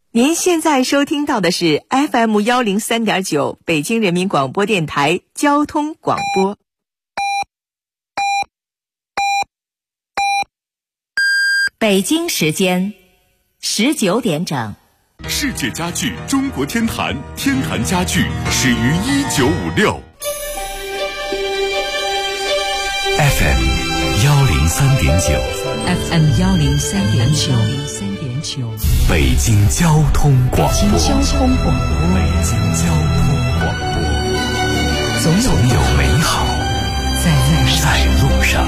您现在收听到的是 FM103.9 北京人民广播电台交通广播。北京时间19点整。 世界家具中国天坛，天坛家具始于1956。FM 103.9 FM 103.9 北京交通广播。 北京交通广播，总有美好在路上。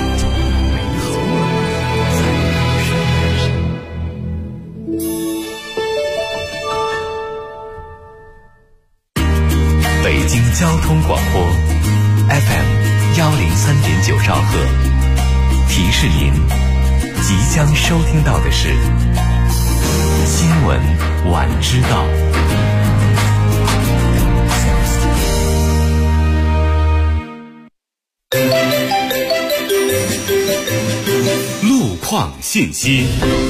北京交通广播 FM 103.9兆赫，提示您即将收听到的是新闻晚知道。路况信息。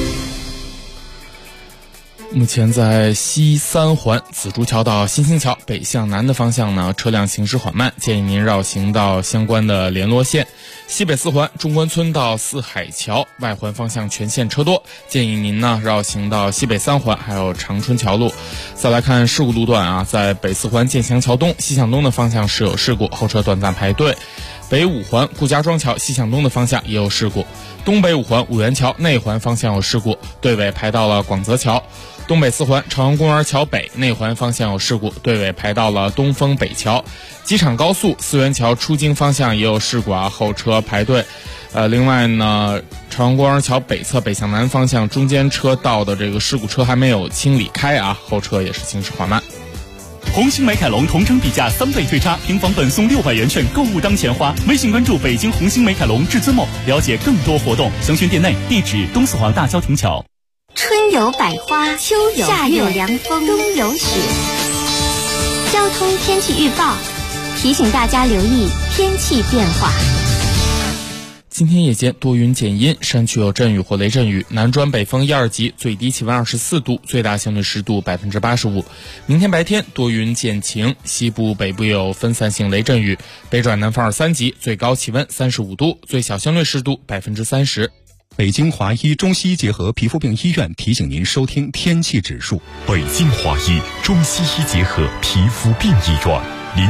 目前在西三环紫竹桥到新兴桥北向南的方向呢，车辆行驶缓慢，建议您绕行到相关的联络线。西北四环中关村到四海桥外环方向全线车多，建议您呢绕行到西北三环还有长春桥路。再来看事故路段啊，在北四环建祥桥东西向东的方向是有事故，后车短暂排队。北五环顾家庄桥西向东的方向也有事故，东北五环五元桥内环方向有事故，队尾排到了广泽桥。东北四环朝阳公园桥北内环方向有事故，队尾排到了东风北桥。机场高速四元桥出京方向也有事故啊，后车排队。另外呢，朝阳公园桥北侧北向南方向中间车道的这个事故车还没有清理开啊，后车也是行驶缓慢。 红星美凯龙同城比价3倍退差，平房本送600元券，购物当钱花。微信关注北京红星美凯龙至尊梦，了解更多活动。详询店内，地址东四环大郊亭桥。 春有百花，秋有夏有凉风，冬有雪。交通天气预报提醒大家留意天气变化。 今天夜间多云减阴，山区有阵雨或雷阵雨，南转北风1、2级，最低气温24度，最大相对湿度85%。明天白天多云见晴，西部北部有分散性雷阵雨，北转南风2、3级，最高气温35度，最小相对湿度30%。 北京华医中西医结合皮肤病医院提醒您收听天气指数。 北京华医中西医结合皮肤病医院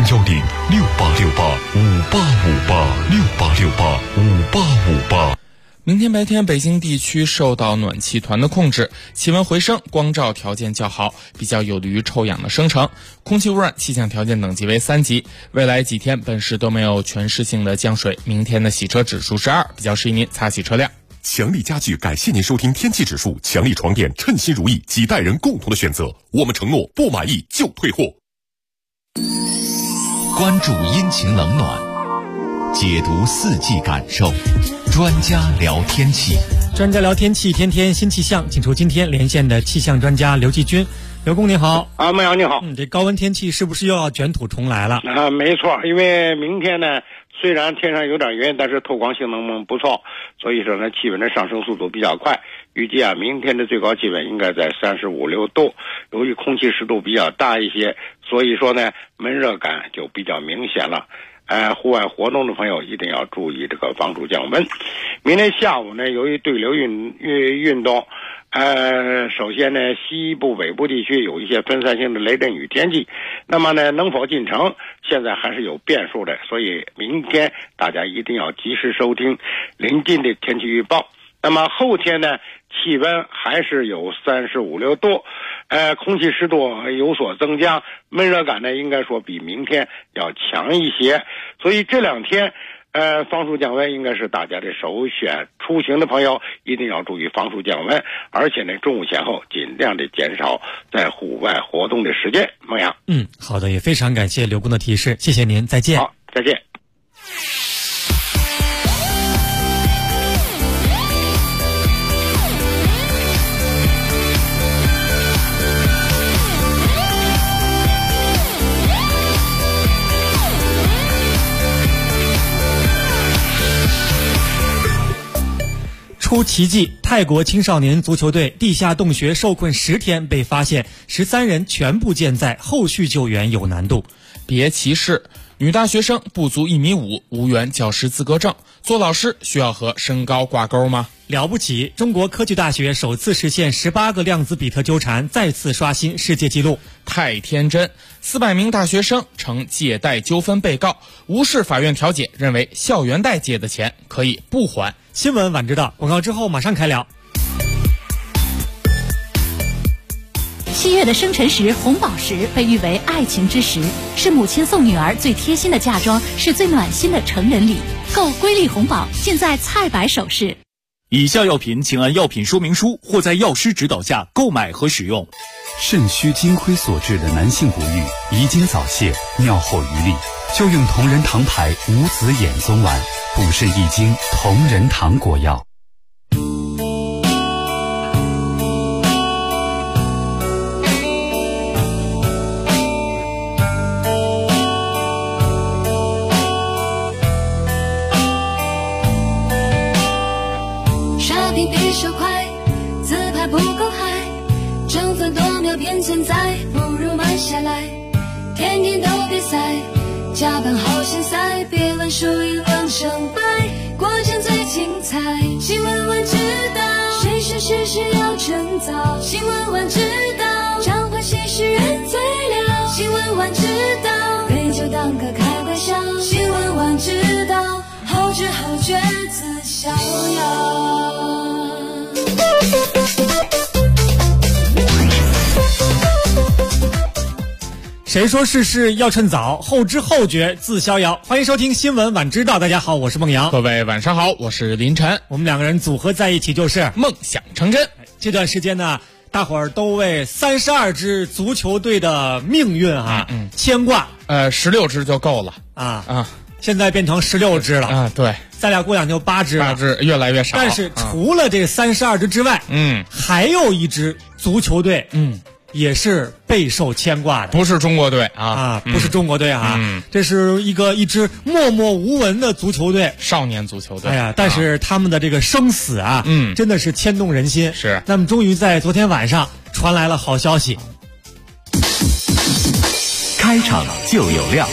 ，010-6868-5858，6868-5858。 明天白天北京地区受到暖气团的控制，气温回升，光照条件较好，比较有利于臭氧的生成，空气污染气象条件等级为3级。未来几天本市都没有全市性的降水，明天的洗车指数是2，比较适宜您擦洗车辆。 强力家具感谢您收听天气指数，强力床垫称心如意，几代人共同的选择，我们承诺不满意就退货。 关注阴晴冷暖，解读四季感受，专家聊天气。 专家聊天气，天天新气象，请出今天连线的气象专家刘继军。刘工你好。 孟阳你好。 这高温天气是不是又要卷土重来了？ 没错，因为明天呢，虽然天上有点云，但是透光性能不错，所以说呢，气温的上升速度比较快。预计啊，明天的最高气温应该在35、6度。由于空气湿度比较大一些，所以说呢，闷热感就比较明显了。户外活动的朋友一定要注意这个防暑降温。明天下午呢，由于对流运动，首先呢，西部北部地区有一些分散性的雷阵雨天气，那么呢，能否进城，现在还是有变数的，所以明天大家一定要及时收听临近的天气预报。那么后天呢，气温还是有35、6度，空气湿度有所增加，闷热感呢应该说比明天要强一些，所以这2天防暑降温应该是大家的首选。出行的朋友一定要注意防暑降温，而且呢，中午前后尽量的减少在户外活动的时间。孟阳。 好的，也非常感谢刘工的提示，谢谢您，再见。 好，再见。 出出奇迹，泰国青少年足球队地下洞穴受困10天被发现，13人全部健在，后续救援有难度。 别歧视，女大学生不足1.5米，无缘教师资格证，做老师需要和身高挂钩吗？ 了不起！中国科技大学首次实现18个量子比特纠缠，再次刷新世界纪录。 太天真，400名大学生成借贷纠纷被告，无视法院调解，认为校园贷借的钱可以不还。 新闻晚知道，广告之后马上开聊。 7月的生辰石红宝石被誉为爱情之石，是母亲送女儿最贴心的嫁妆，是最暖心的成人礼。购瑰丽红宝，尽在菜百首饰。 以下药品请按药品说明书或在药师指导下购买和使用。 肾虚金亏所致的男性不育、遗精早泄、尿后余力，就用同仁堂牌无籽眼松丸，补肾益精，同仁堂果药。 比手快，自拍不够嗨，争分夺秒变存在，不如慢下来。天天都比赛，加班好现塞，别问输赢两胜败，过程最精彩。新闻晚知道，谁说事事要趁早？新闻晚知道，常欢喜事人最了。新闻晚知道，杯酒当歌开怀笑。新闻晚知道，后知后觉自逍遥。 谁说事事要趁早？后知后觉自逍遥。欢迎收听新闻晚知道。大家好，我是孟阳。 各位晚上好，我是林晨。 我们2个人组合在一起就是梦想成真。 这段时间呢，大伙儿都为32支足球队的命运牵挂。 16支就够了现在变成16支了啊！对， 咱俩过2就8支了， 8支越来越少。 但是除了这32支之外，还有一支足球队，也是备受牵挂的， 不是中国队不是中国队这是一支默默无闻的足球队， 少年足球队。 哎呀，但是他们的这个生死真的是牵动人心。 是， 那么终于在昨天晚上传来了好消息， 开场就有料。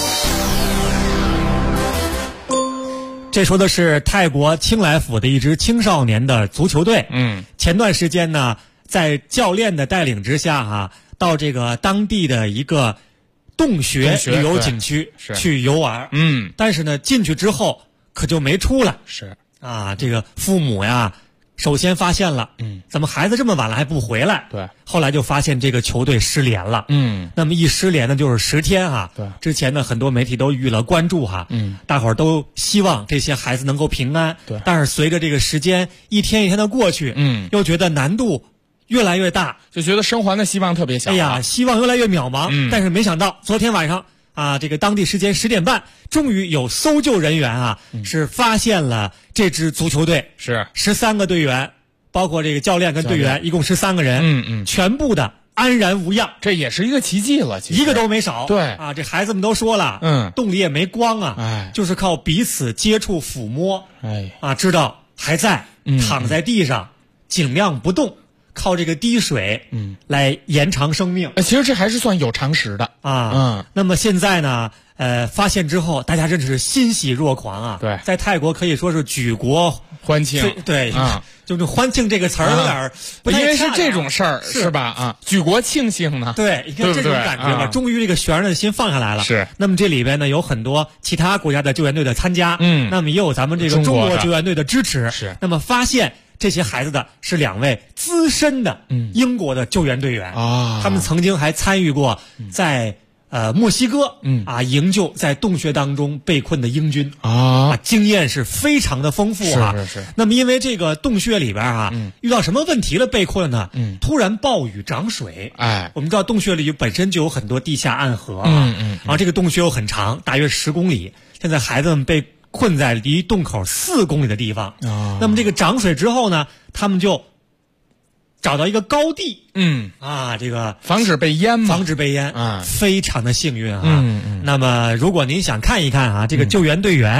这说的是泰国清莱府的一支青少年的足球队。前段时间呢，在教练的带领之下到这个当地的一个洞穴旅游景区去游玩。但是呢，进去之后可就没出来。 是这个父母呀，首先发现了，怎么孩子这么晚了还不回来？ 对， 后来就发现这个球队失联了。那么一失联呢，就是10天对， 之前呢，很多媒体都予以了关注大伙儿都希望这些孩子能够平安。 对， 但是随着这个时间一天一天的过去，又觉得难度越来越大， 就觉得生还的希望特别小。 哎呀，希望越来越渺茫。但是没想到昨天晚上这个当地时间10点半，终于有搜救人员是发现了这支足球队， 是 13个队员，包括这个教练跟队员，一共13个人，全部的安然无恙， 这也是一个奇迹了，其实一个都没少。 对这孩子们都说了，洞里也没光就是靠彼此接触抚摸，知道还在，躺在地上尽量不动。靠这个滴水，来延长生命。 其实这还是算有常识的那么现在呢，发现之后，大家真是欣喜若狂对， 在泰国可以说是举国欢庆。 对就是欢庆这个词儿有点不太因为是这种事儿是吧？举国庆幸呢。 对，你看这种感觉吧，终于这个悬着的心放下来了。 是。 那么这里边呢，有很多其他国家的救援队的参加，那么也有咱们这个中国救援队的支持。 是。 那么发现这些孩子的是2位资深的英国的救援队员他们曾经还参与过在墨西哥营救在洞穴当中被困的英军经验是非常的丰富是。 那么因为这个洞穴里边遇到什么问题了被困呢？突然暴雨涨水。我们知道洞穴里本身就有很多地下暗河然后这个洞穴又很长，大约10公里。现在孩子们被困在离洞口4公里的地方那么这个涨水之后呢，他们就找到一个高地这个防止被淹非常的幸运那么如果您想看一看这个救援队员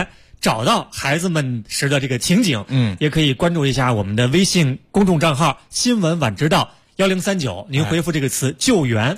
找到孩子们时的这个情景，也可以关注一下我们的微信公众账号新闻晚知道1039，您回复这个词救援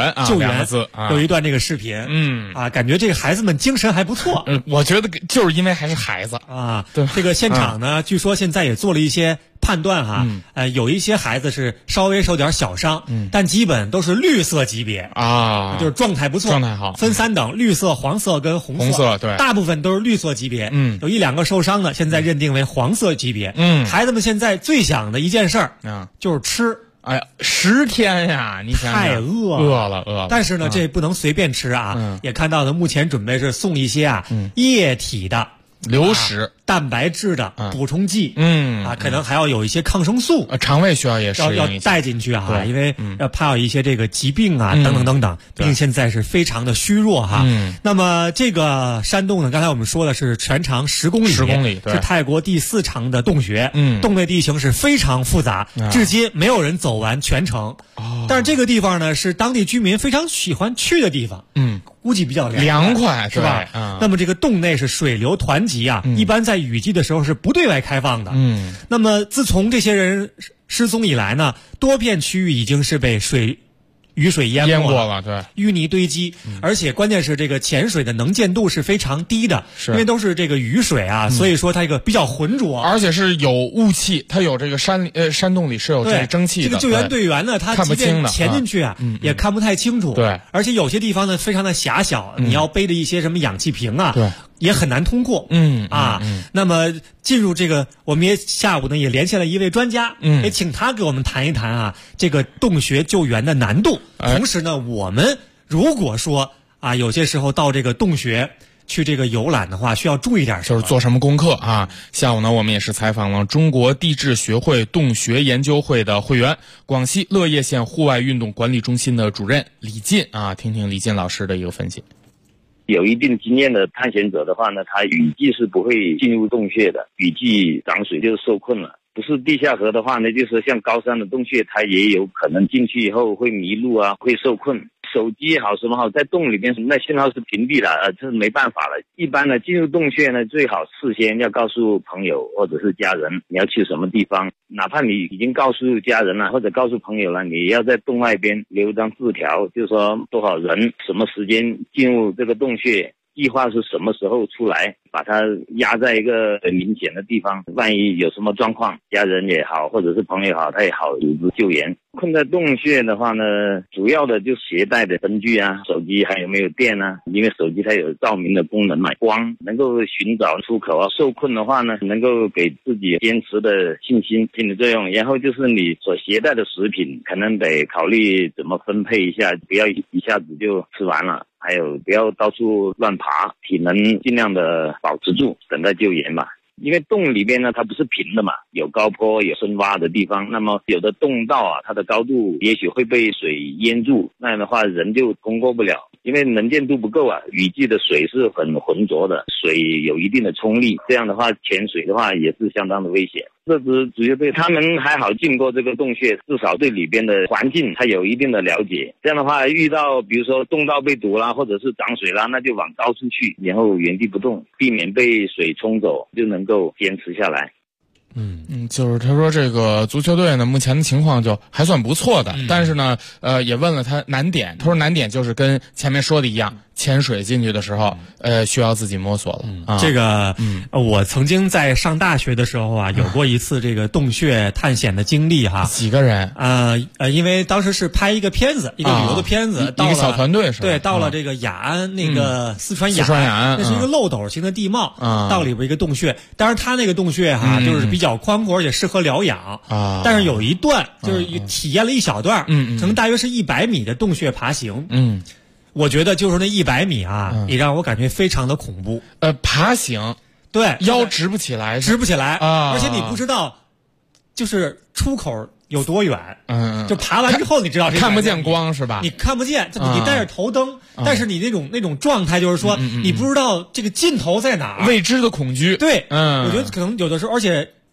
2个字， 有一段这个视频，感觉这个孩子们精神还不错。 我觉得就是因为还是孩子啊，对，这个现场呢，据说现在也做了一些判断哈，有一些孩子是稍微受点小伤，但基本都是绿色级别啊，就是状态不错， 状态好， 分3等，绿色、黄色跟红色， 对， 大部分都是绿色级别，有1-2个受伤的，现在认定为黄色级别，孩子们现在最想的一件事儿就是吃。 哎呀，10天呀！你想太饿了。 但是呢，这不能随便吃啊。也看到呢，目前准备是送一些液体的流食、 蛋白质的补充剂，可能还要有一些抗生素， 肠胃需要也要带进去啊，因为怕有一些这个疾病啊，等等等等。毕竟现在是非常的虚弱哈。那么这个山洞呢，刚才我们说的是全长10公里，是泰国第4长的洞穴。洞内地形是非常复杂，至今没有人走完全程。但是这个地方呢，是当地居民非常喜欢去的地方。估计比较凉快是吧？那么这个洞内是水流湍急啊，一般在雨季的时候是不对外开放的。那么自从这些人失踪以来呢，多片区域已经是被雨水淹没了，对， 淤泥堆积，而且关键是这个潜水的能见度是非常低的，因为都是这个雨水啊，所以说它这个比较浑浊， 而且是有雾气，它有这个山洞里是有这个蒸汽的。 这个救援队员呢，他即便潜进去啊，也看不太清楚。 对， 而且有些地方呢非常的狭小，你要背着一些什么氧气瓶啊，对，也很难通过。那么进入这个，我们下午呢也连线了一位专家，也请他给我们谈一谈啊这个洞穴救援的难度。同时呢，我们如果说有些时候到这个洞穴去这个游览的话，需要注意点什么， 就是做什么功课啊。下午呢，我们也是采访了中国地质学会洞穴研究会的会员，广西乐业县户外运动管理中心的主任李进啊，听听李进老师的一个分析。 有一定经验的探险者的话呢，他雨季是不会进入洞穴的，雨季涨水就受困了。不是地下河的话呢，就是像高山的洞穴，它也有可能进去以后会迷路啊，会受困。手机也好什么好，在洞里边那信号是屏蔽了，这是没办法了。一般呢，进入洞穴呢，最好事先要告诉朋友或者是家人你要去什么地方，哪怕你已经告诉家人了或者告诉朋友了，你要在洞外边留一张字条，就是说多少人什么时间进入这个洞穴，计划是什么时候出来，把它压在一个很明显的地方，万一有什么状况，家人也好或者是朋友也好，他也好组织救援。困在洞穴的话呢，主要的就携带的灯具啊，手机还有没有电啊，因为手机它有照明的功能嘛，光能够寻找出口啊。受困的话呢，能够给自己坚持的信心的作用。然后就是你所携带的食品，可能得考虑怎么分配一下，不要一下子就吃完了。还有不要到处乱爬，体能尽量的保持住，等待救援吧。因为洞里边呢，它不是平的嘛，有高坡有深洼的地方，那么有的洞道啊，它的高度也许会被水淹住，那样的话人就通过不了，因为能见度不够啊。雨季的水是很浑浊的，水有一定的冲力，这样的话潜水的话也是相当的危险。这支足球队他们还好进过这个洞穴，至少对里边的环境他有一定的了解，这样的话遇到比如说洞道被堵啦或者是涨水啦，那就往高处去，然后原地不动，避免被水冲走，就能够坚持下来。 就是他说这个足球队呢，目前的情况就还算不错的，但是呢，也问了他难点，他说难点就是跟前面说的一样，潜水进去的时候，需要自己摸索了。 这个，我曾经在上大学的时候啊，有过一次这个洞穴探险的经历哈。 几个人？ 因为当时是拍一个片子，一个旅游的片子， 一个小团队是吧？ 对，到了这个雅安那个四川雅安，那是一个漏斗型的地貌，到里边一个洞穴，当然他那个洞穴哈，就是比较宽阔，而且适合疗养啊。但是有一段就是体验了一小段，可能大约是100米的洞穴爬行。我觉得就是那100米啊，也让我感觉非常的恐怖。 爬行， 对， 腰直不起来， 啊！而且你不知道，就是出口有多远。就爬完之后你知道看不见光是吧？ 你看不见，你带着头灯，但是你那种状态就是说，你不知道这个尽头在哪儿， 未知的恐惧。 对，我觉得可能有的时候，而且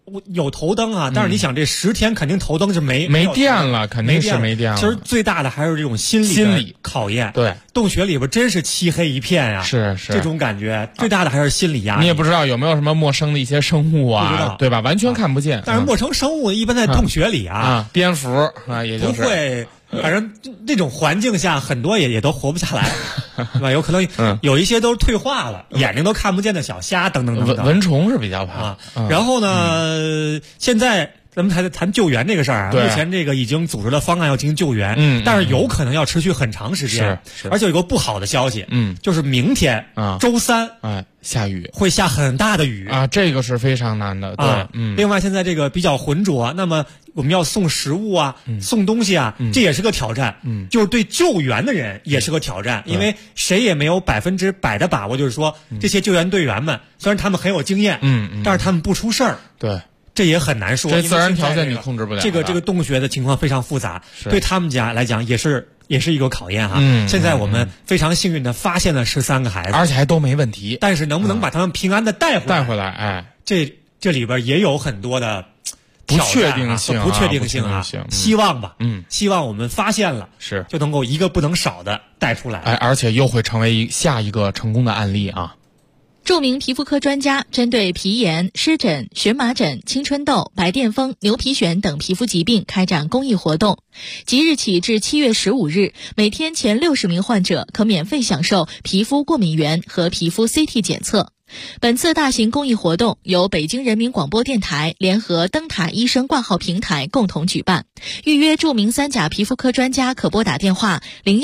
有头灯啊，但是你想这10天肯定头灯是没电了，肯定是没电了。 其实最大的还是这种心理考验。 对， 洞穴里边真是漆黑一片啊， 是这种感觉，最大的还是心理压力。 你也不知道有没有什么陌生的一些生物啊，对吧？完全看不见。 但是陌生生物一般在洞穴里蝙蝠也就是不会。反正这种环境下，很多也都活不下来，对吧？有可能有一些都退化了，眼睛都看不见的小虾等等等等。 蚊虫是比较怕。 然后呢，现在咱们谈救援这个事儿啊，目前这个已经组织了方案要进行救援，但是有可能要持续很长时间。 是， 而且有个不好的消息，就是明天周三下雨， 会下很大的雨啊，这个是非常难的。对， 另外现在这个比较浑浊，那么我们要送食物啊，送东西啊，这也是个挑战。就是对救援的人也是个挑战，因为谁也没有100%的把握，就是说这些救援队员们虽然他们很有经验，但是他们不出事儿。 对。 这也很难说， 这自然条件你控制不了。 这个洞穴的情况非常复杂，对他们家来讲也是一个考验哈。现在我们非常幸运的发现了13个孩子， 而且还都没问题。 但是能不能把他们平安的带回来？ 哎， 这里边也有很多的不确定性啊。希望吧，希望我们发现了就能够一个不能少的带出来。 哎，而且又会成为下一个成功的案例啊。 著名皮肤科专家针对皮炎、湿疹、荨麻疹、青春痘、白癜风、牛皮癣等皮肤疾病开展公益活动。即日起至7月15日，每天前60名患者可免费享受皮肤过敏原和皮肤 CT 检测。本次大型公益活动由北京人民广播电台联合灯塔医生挂号平台共同举办。预约著名3甲皮肤科专家可拨打电话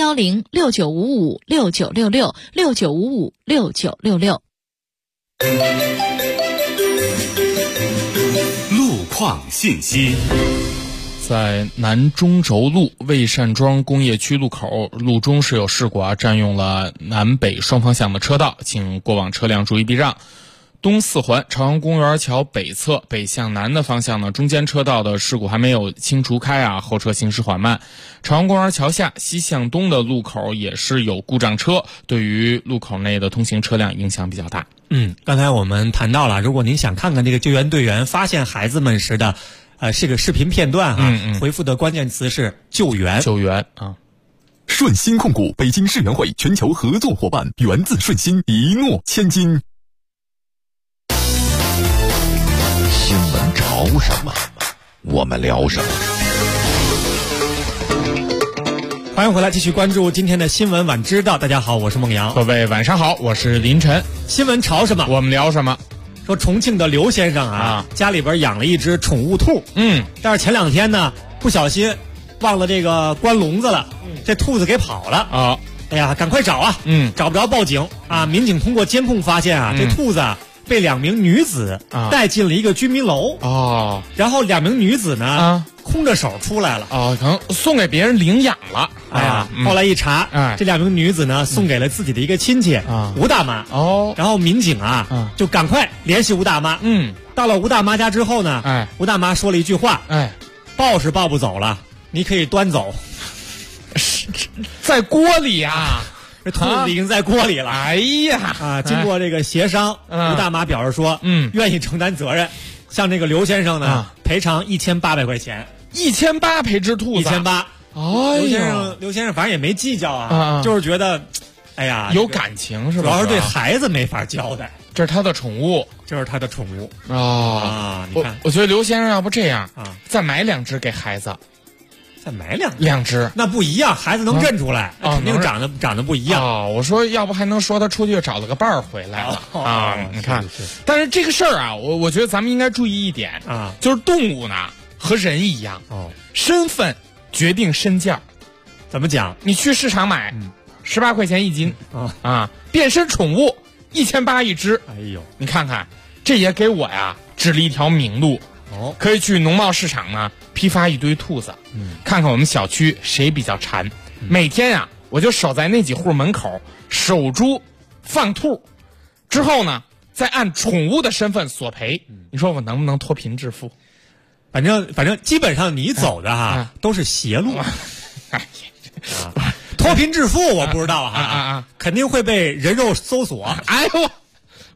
01069556966 69556966。 路况信息。 在南中轴路魏善庄工业区路口，路中是有事故占用了南北双方向的车道，请过往车辆注意避让。东4环朝阳公园桥北侧北向南的方向呢，中间车道的事故还没有清除开后车行驶缓慢。朝阳公园桥下西向东的路口也是有故障车，对于路口内的通行车辆影响比较大。 刚才我们谈到了，如果您想看看这个救援队员发现孩子们时的这个视频片段回复的关键词是救援啊。 顺鑫控股北京世园会全球合作伙伴，源自顺鑫，一诺千金。 新闻潮什么，我们聊什么。 欢迎回来，继续关注今天的新闻晚知道。大家好，我是孟阳。 各位晚上好，我是林晨。 新闻潮什么， 我们聊什么。 说重庆的刘先生家里边养了一只宠物兔，但是前2天呢不小心忘了这个关笼子了，这兔子给跑了哎呀，赶快找找不着报警民警通过监控发现这兔子被2名女子带进了一个居民楼然后2名女子呢空着手出来了可能送给别人领养了。 哎呀，后来一查这2名女子呢送给了自己的一个亲戚吴大妈然后民警就赶快联系吴大妈到了吴大妈家之后呢吴大妈说了一句话抱是抱不走了，你可以端走。 在锅里这兔子已经在锅里了。 哎呀经过这个协商吴大妈表示说愿意承担责任，向这个刘先生呢赔偿1800块钱。 1800赔只兔子 ，1800。刘先生反正也没计较就是觉得哎呀有感情是吧， 主要是对孩子没法交代。 这是他的宠物你看我觉得刘先生要不这样再买2只给孩子， 再买 2只， 那不一样，孩子能认出来肯定长得不一样我说要不还能说他出去找了个伴儿回来了你看但是这个事儿我觉得咱们应该注意一点就是动物呢和人一样身份决定身价。 怎么讲？ 你去市场买18块钱1斤变身宠物1800一只。 哎呦， 你看看这也给我指了一条明路可以去农贸市场呢批发一堆兔子看看我们小区谁比较馋每天我就守在那几户门口守株放兔，之后呢再按宠物的身份索赔你说我能不能脱贫致富？ 反正基本上你走的都是邪路脱贫致富我不知道肯定会被人肉搜索。 哎呦，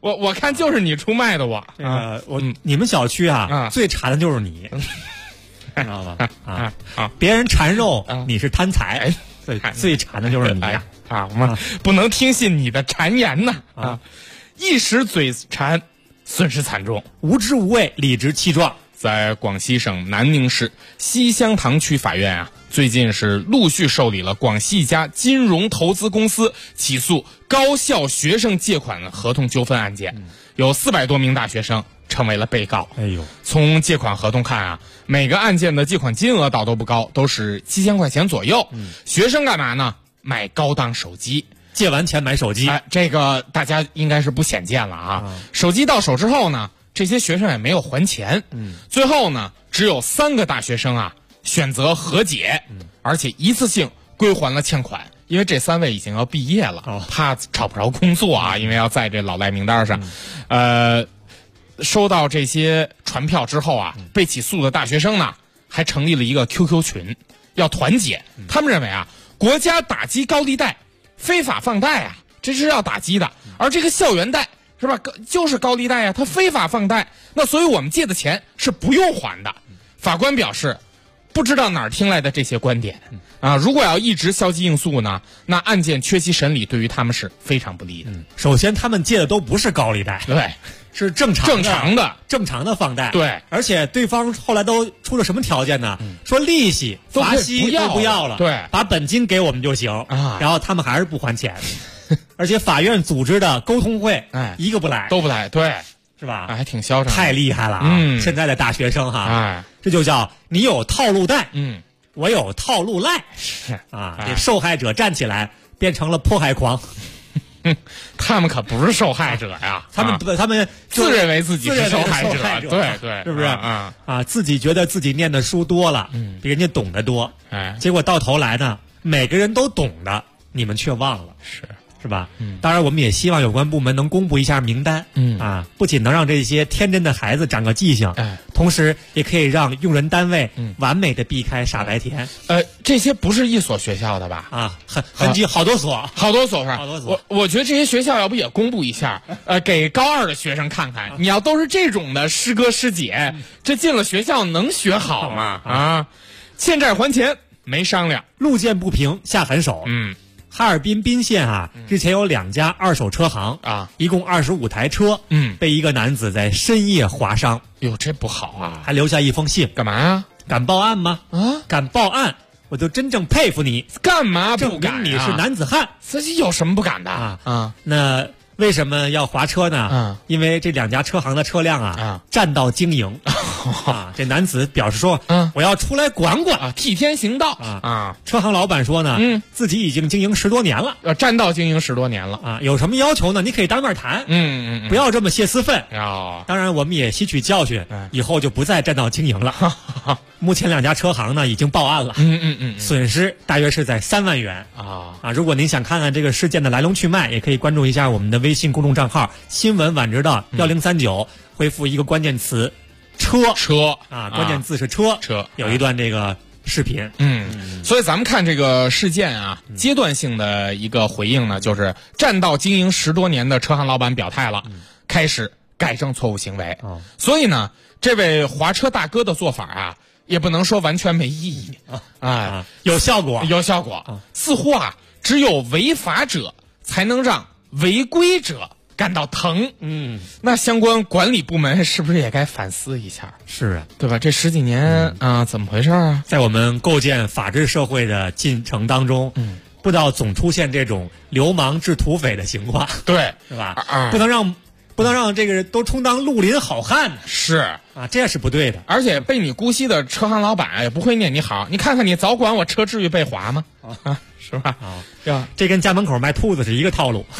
我看就是你出卖的我。 你们小区最馋的就是你，知道吧？别人馋肉，你是贪财，最馋的就是你呀！ 我们不能听信你的谗言呐！一时嘴馋，损失惨重， 无知无畏，理直气壮。 在广西省南宁市西乡塘区法院最近是陆续受理了广西一家金融投资公司起诉高校学生借款合同纠纷案件，有400多名大学生成为了被告。从借款合同看每个案件的借款金额倒都不高，都是7000块钱左右。学生干嘛呢？买高档手机。 借完钱买手机， 这个大家应该是不鲜见了手机到手之后呢，这些学生也没有还钱。最后呢，只有3个大学生选择和解，而且一次性归还了欠款。因为这3位已经要毕业了，怕找不着工作因为要在这老赖名单上。收到这些传票之后被起诉的大学生呢，还成立了一个 QQ 群，要团结。他们认为国家打击高利贷、非法放贷这是要打击的，而这个校园贷是吧，就是高利贷它非法放贷，那所以我们借的钱是不用还的。法官表示，不知道哪儿听来的这些观点如果要一直消极应诉呢，那案件缺席审理对于他们是非常不利的。 首先他们借的都不是高利贷， 对， 是正常的放贷。 对， 而且对方后来都出了什么条件呢？说利息、罚息都不要了， 对， 把本金给我们就行然后他们还是不还钱，而且法院组织的沟通会，一个不来， 都不来，对， 是吧？ 还挺嚣张， 太厉害了现在的大学生这就叫你有套路贷，我有套路赖， 是这受害者站起来变成了迫害狂。 他们可不是受害者呀， 他们自认为自己是受害者，对， 是不是自己觉得自己念的书多了，比人家懂得多，结果到头来呢，每个人都懂的，你们却忘了，是吧？当然我们也希望有关部门能公布一下名单，不仅能让这些天真的孩子长个记性，同时也可以让用人单位完美的避开傻白甜。 这些不是一所学校的吧？ 好多所是。我觉得这些学校要不也公布一下，给高2的学生看看，你要都是这种的师哥师姐，这进了学校能学好吗？欠债还钱没商量， 路见不平下狠手。哈尔滨彬县之前有2家二手车行一共25台车，被一个男子在深夜划伤。 哟，这不好还留下一封信， 干嘛呀？ 敢报案吗？敢报案，我就真正佩服你。 干嘛不敢？ 证明你是男子汉。 自己有什么不敢的那为什么要划车呢？因为这2家车行的车辆占道经营这男子表示说，我要出来管管替天行道车行老板说呢，自己已经经营10多年了， 占道经营10多年了有什么要求呢？你可以当面谈，不要这么泄私愤当然我们也吸取教训，以后就不再占道经营了目前2家车行呢已经报案了，损失大约是在3万元如果您想看看这个事件的来龙去脉，也可以关注一下我们的微信公众账号新闻晚知道1039，回复一个关键词车关键字是车，有一段这个视频。 所以咱们看这个事件阶段性的一个回应呢，就是占道经营10多年的车行老板表态了，开始改正错误行为。所以呢，这位划车大哥的做法也不能说完全没意义有效果， 似乎只有违法者才能让违规者感到疼。那相关管理部门是不是也该反思一下？ 是对吧？这10几年怎么回事在我们构建法治社会的进程当中，不知道总出现这种流氓治土匪的情况， 对， 是吧？不能让这个人都充当绿林好汉， 是这样是不对的。 而且被你姑息的车行老板也不会念你好，你看看你早管我车至于被划吗？是吧？ 这跟家门口卖兔子是一个套路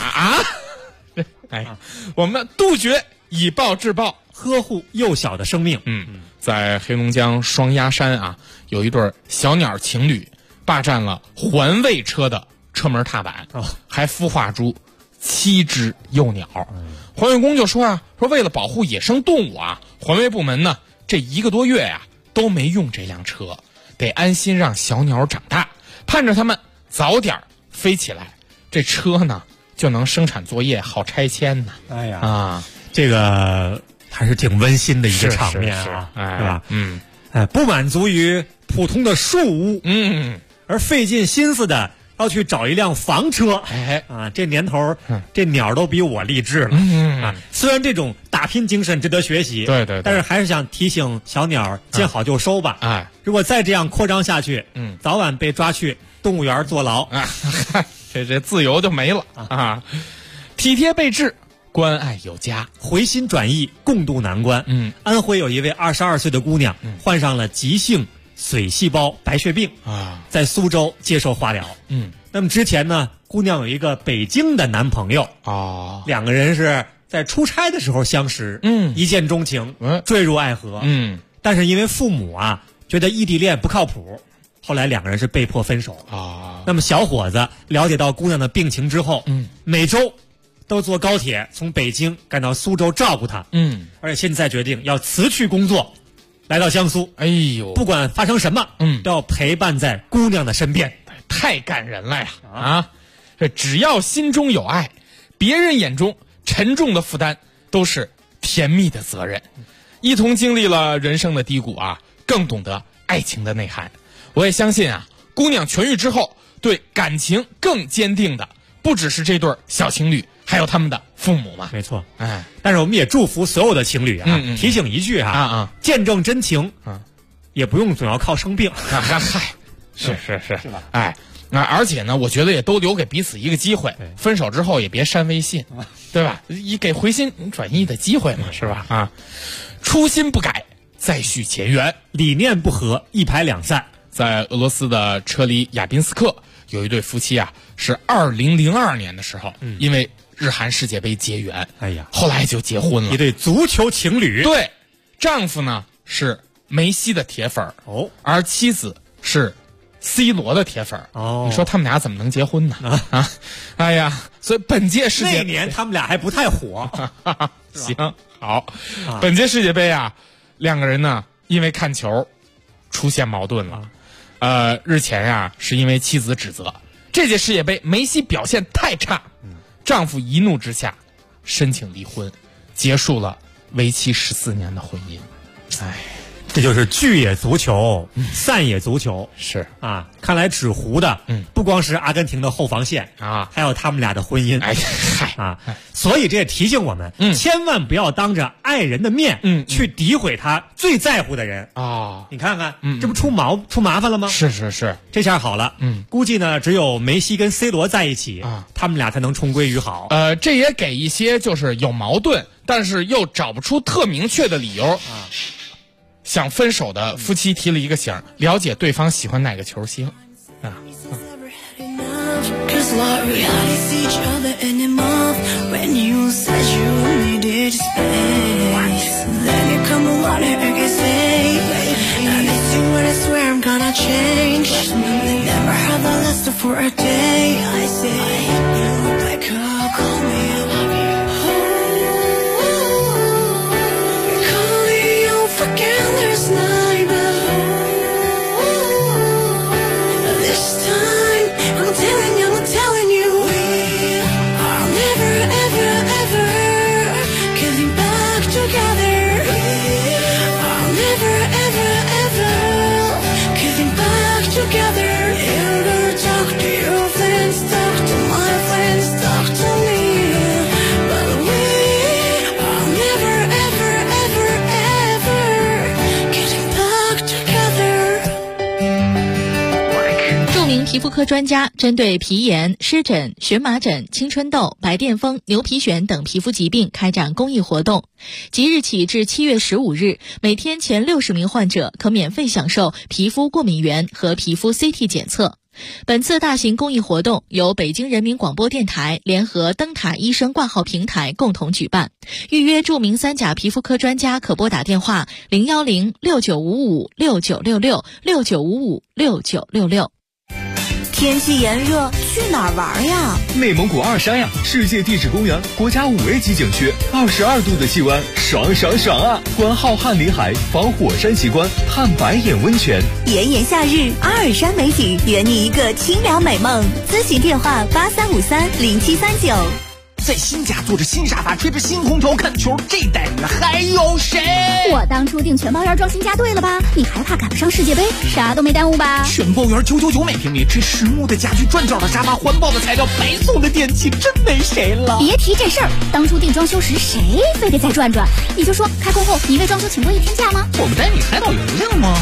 我们杜绝以暴制暴， 呵护幼小的生命。 在黑龙江双鸭山有一对小鸟情侣霸占了环卫车的车门踏板，还孵化出7只幼鸟。环卫工就说为了保护野生动物环卫部门呢这1个多月都没用这辆车，得安心让小鸟长大，盼着它们早点飞起来。这车呢就能生产作业，好拆迁呢。 哎呀这个还是挺温馨的一个场面啊，是吧？不满足于普通的树屋，而费尽心思的要去找一辆房车。这年头，这鸟都比我励志了。虽然这种打拼精神值得学习， 对， 但是还是想提醒小鸟见好就收吧。如果再这样扩张下去，早晚被抓去动物园坐牢。 这自由就没了啊！体贴备至，关爱有加， 回心转意，共度难关。安徽有一位22岁的姑娘，患上了急性髓细胞白血病在苏州接受化疗。那么之前呢，姑娘有一个北京的男朋友两个人是在出差的时候相识，一见钟情，坠入爱河。但是因为父母觉得异地恋不靠谱，后来两个人是被迫分手。那么小伙子了解到姑娘的病情之后，每周都坐高铁从北京赶到苏州照顾她。而且现在决定要辞去工作，来到江苏。 哎呦， 不管发生什么，都要陪伴在姑娘的身边。 太感人了呀！这只要心中有爱，别人眼中沉重的负担都是甜蜜的责任。一同经历了人生的低谷更懂得爱情的内涵。我也相信姑娘痊愈之后，对感情更坚定的不只是这对小情侣，还有他们的父母嘛。 没错。但是我们也祝福所有的情侣提醒一句见证真情也不用总要靠生病。 是吧？而且呢，我觉得也都留给彼此一个机会，分手之后也别删微信，对吧？以给回心转意的机会嘛，是吧？初心不改，再续前缘； 理念不合，一拍两散。 在俄罗斯的车里亚宾斯克，有一对夫妻是2002年的时候，因为日韩世界杯结缘，后来就结婚了。 一对足球情侣。 对，丈夫呢是梅西的铁粉而妻子是C 罗的铁粉你说他们俩怎么能结婚呢？哎呀，所以本届世界那年他们俩还不太火。 行，好，本届世界杯两个人呢因为看球出现矛盾了。日前是因为妻子指责这届世界杯梅西表现太差，丈夫一怒之下申请离婚，结束了为期14年的婚姻。 这就是聚也足球，散也足球。 是看来纸糊的不光是阿根廷的后防线还有他们俩的婚姻。所以这也提醒我们，千万不要当着爱人的面去诋毁他最在乎的人。你看看，这不出麻烦了吗？ 是， 这下好了。估计呢，只有梅西跟 C 罗在一起他们俩才能重归于好。 这也给一些就是有矛盾但是又找不出特明确的理由想分手的夫妻提了一个醒，了解对方喜欢哪个球星皮肤科专家针对皮炎、湿疹、荨麻疹、青春痘、白癜风、牛皮癣等皮肤疾病开展公益活动。即日起至7月15日，每天前60名患者可免费享受皮肤过敏原和皮肤 CT 检测。本次大型公益活动由北京人民广播电台联合灯塔医生挂号平台共同举办。预约著名3甲皮肤科专家可拨打电话0106955696669556966。 天气炎热，去哪儿玩呀？ 内蒙古二山呀，世界地质公园，国家5A级景区，22度的气温，爽爽爽啊！观浩瀚林海，访火山奇观，探白眼温泉。 炎炎夏日，阿尔山美景，圆你一个清凉美梦。咨询电话83530739。 在新家坐着新沙发，吹着新空调看球，这待遇还有谁？ 我当初订全包园装新家对了吧？你还怕赶不上世界杯？啥都没耽误吧？ 全包园999每平米，这实木的家具，转角的沙发，环保的材料，白送的电器，真没谁了。 别提这事儿，当初订装修时谁非得再转转？你就说开工后你为装修请过1天假吗？ 我们带你海岛邮令吗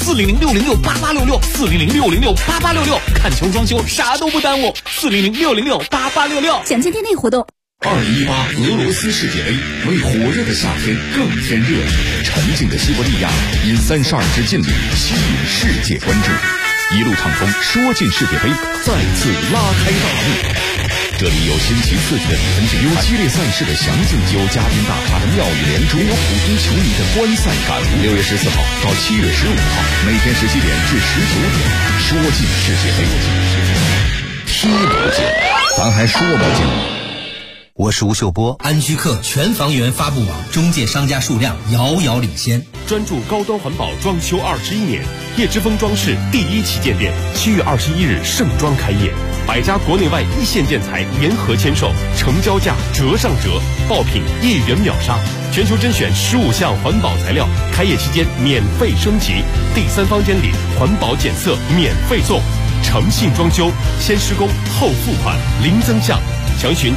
？400-606-8866，400-606-8866，看球装修啥都不耽误，400-606-8866。 详见店内活动。 2018俄罗斯世界杯为火热的夏天更添热情，沉静的西伯利亚因32支劲旅吸引世界关注，一路畅风说进世界杯，再次拉开大幕。这里有新奇刺激的比分精彩，有激烈赛事的详尽，有嘉宾大咖的妙语连珠，有普通球迷的观赛感悟。6月14号到7月15号，每天17点至19点，说进世界杯，踢不进，咱还说不进。 我是吴秀波。安居客全房源发布网中介商家数量遥遥领先， 专注高端环保装修21年，叶之峰装饰第1旗舰店7月21日盛装开业，100家国内外一线建材联合签售，成交价折上折，爆品1元秒杀，全球甄选15项环保材料，开业期间免费升级，第3方监理环保检测免费送，诚信装修，先施工后付款，零增项。详询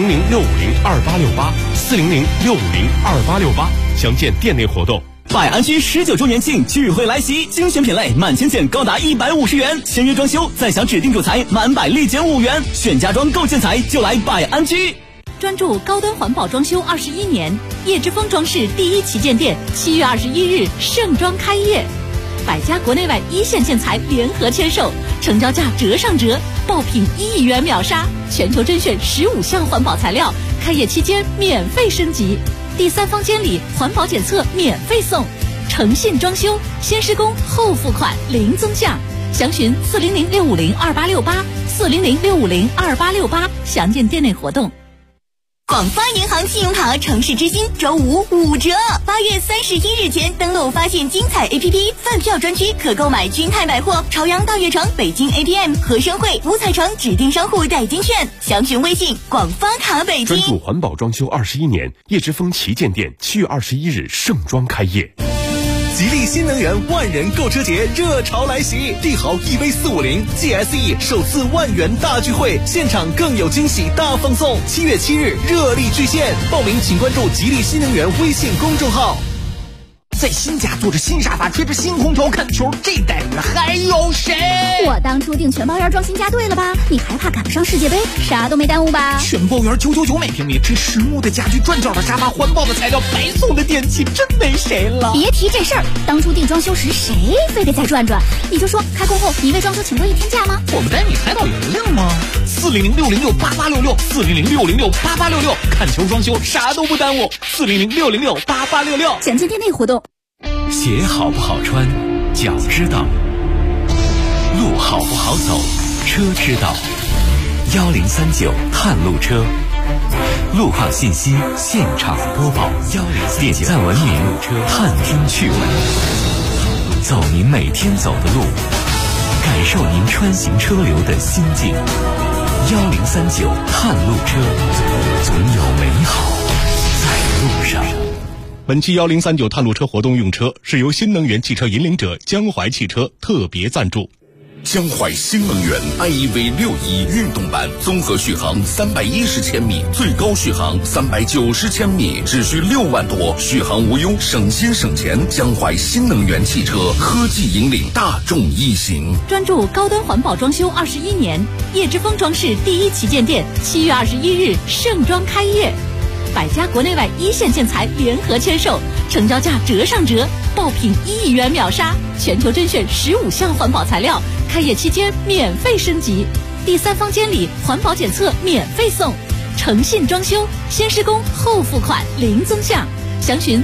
400-650-2868，400-650-2868，详见店内活动。 百安居19周年庆聚会来袭，精选品类满千件高达150元，签约装修再享指定主材满100立减5元，选家装购建材就来百安居。 专注高端环保装修21年，叶之峰装饰第1旗舰店7月21日盛装开业，100家国内外一线建材联合签售，成交价折上折，爆品1元秒杀，全球甄选15项环保材料，开业期间免费升级，第3方监理环保检测免费送，诚信装修，先施工后付款，零增项。详询400-650-2868，400-650-2868，详见店内活动。 广发银行信用卡城市之星周5 5折，8月31日前登录发现精彩 APP 饭票专区，可购买君泰百货、朝阳大悦城、北京 APM、和生汇、五彩城指定商户代金券。详询微信广发卡北京。 专注环保装修21年，叶之峰旗舰店7月21日盛装开业。 吉利新能源万人购车节热潮来袭，帝豪 EV450 GSE 首次10000元大聚会，现场更有惊喜大放送。7月7日热力巨献，报名请关注吉利新能源微信公众号。 在新家坐着新沙发，吹着新空调看球，这待遇还有谁？ 我当初订全包园装新家对了吧？你还怕赶不上世界杯？啥都没耽误吧？ 全包园999每平米，这实木的家具，转角的沙发，环保的材料，白送的电器，真没谁了。 别提这事儿，当初订装修时谁非得再转转？你就说开工后你为装修请过1天假吗？ 我们带你海岛邮令吗？400-606-8866，400-606-8866，看球装修啥都不耽误，400-606-8866， 详见店内活动。 鞋好不好穿，脚知道；路好不好走，车知道。1039探路车，路况信息现场播报。点赞文明，探听趣闻，走您每天走的路，感受您穿行车流的心境。1039探路车，总有美好在路上。 本期1039探路车活动用车是由新能源汽车引领者江淮汽车特别赞助。 江淮新能源 iEV61运动版，综合续航310千米，最高续航390千米，只需6万多，续航无忧，省心省钱。江淮新能源汽车科技引领大众一行， 专注高端环保装修21年，叶之峰装饰第1旗舰店7月21日盛装开业，100家国内外一线建材联合签售，成交价折上折，爆品1元秒杀，全球甄选15项环保材料，开业期间免费升级，第3方监理环保检测免费送，诚信装修，先施工后付款，零增项。详询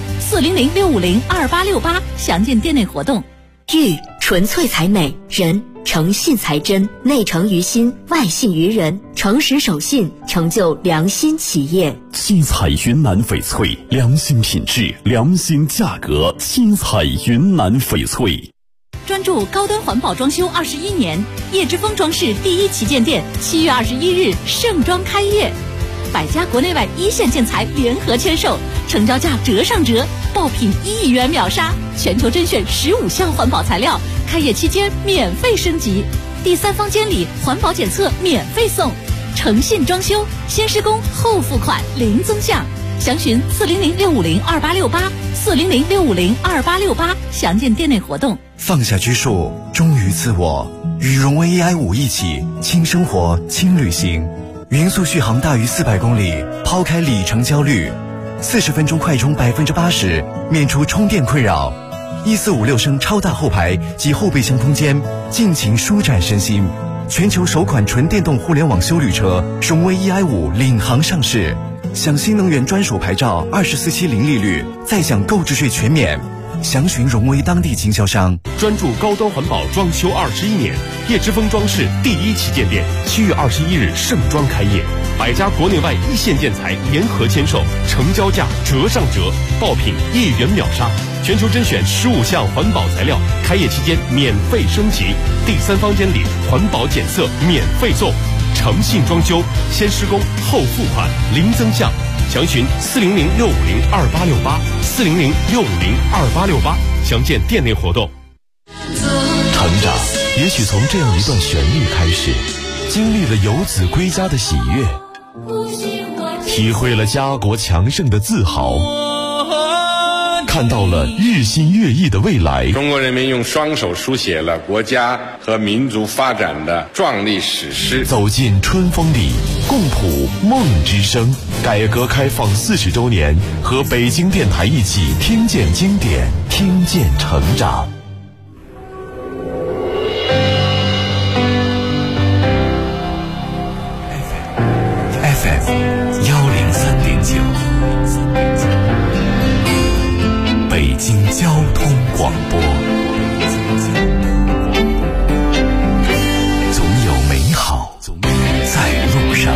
400-650-2868，400-650-2868，详见店内活动。 玉纯粹才美，人诚信才真，内诚于心，外信于人，诚实守信，成就良心企业。 七彩云南翡翠，良心品质，良心价格。七彩云南翡翠。 专注高端环保装修21年，叶之峰装饰第一旗舰店7月21日盛装开业，100家国内外一线建材联合签售，成交价折上折，爆品1亿元秒杀，全球甄选15项环保材料，开业期间免费升级，第3方监理环保检测免费送，诚信装修，先施工后付款零增项，详询400-650-2868，400-650-2868，详见店内活动。 放下拘束，忠于自我，与荣威 AI5一起轻生活、轻旅行。匀速续航大于400公里，抛开里程焦虑，40分钟快充80%，免除充电困扰。1456升超大后排及后备箱空间，尽情舒展身心。全球首款纯电动互联网休旅车荣威 EI5领航上市，享新能源专属牌照，24期零利率，再享购置税全免。详询荣威当地经销商。 专注高端环保装修21年，叶之峰装饰第一旗舰店7月21日盛装开业，100家国内外一线建材联合签售，成交价折上折，爆品1亿元秒杀，全球甄选15项环保材料，开业期间免费升级，第3方监理环保检测免费送，诚信装修，先施工后付款零增项。详询400-650-2868，400-650-2868，详见店内活动。 成长也许从这样一段旋律开始，经历了游子归家的喜悦，体会了家国强盛的自豪，看到了日新月异的未来。 中国人民用双手书写了国家和民族发展的壮丽史诗。 走进春风里，共谱梦之声。改革开放40周年，和北京电台一起听见经典，听见成长。 FM 103.9，北京交通广播。总有美好在路上。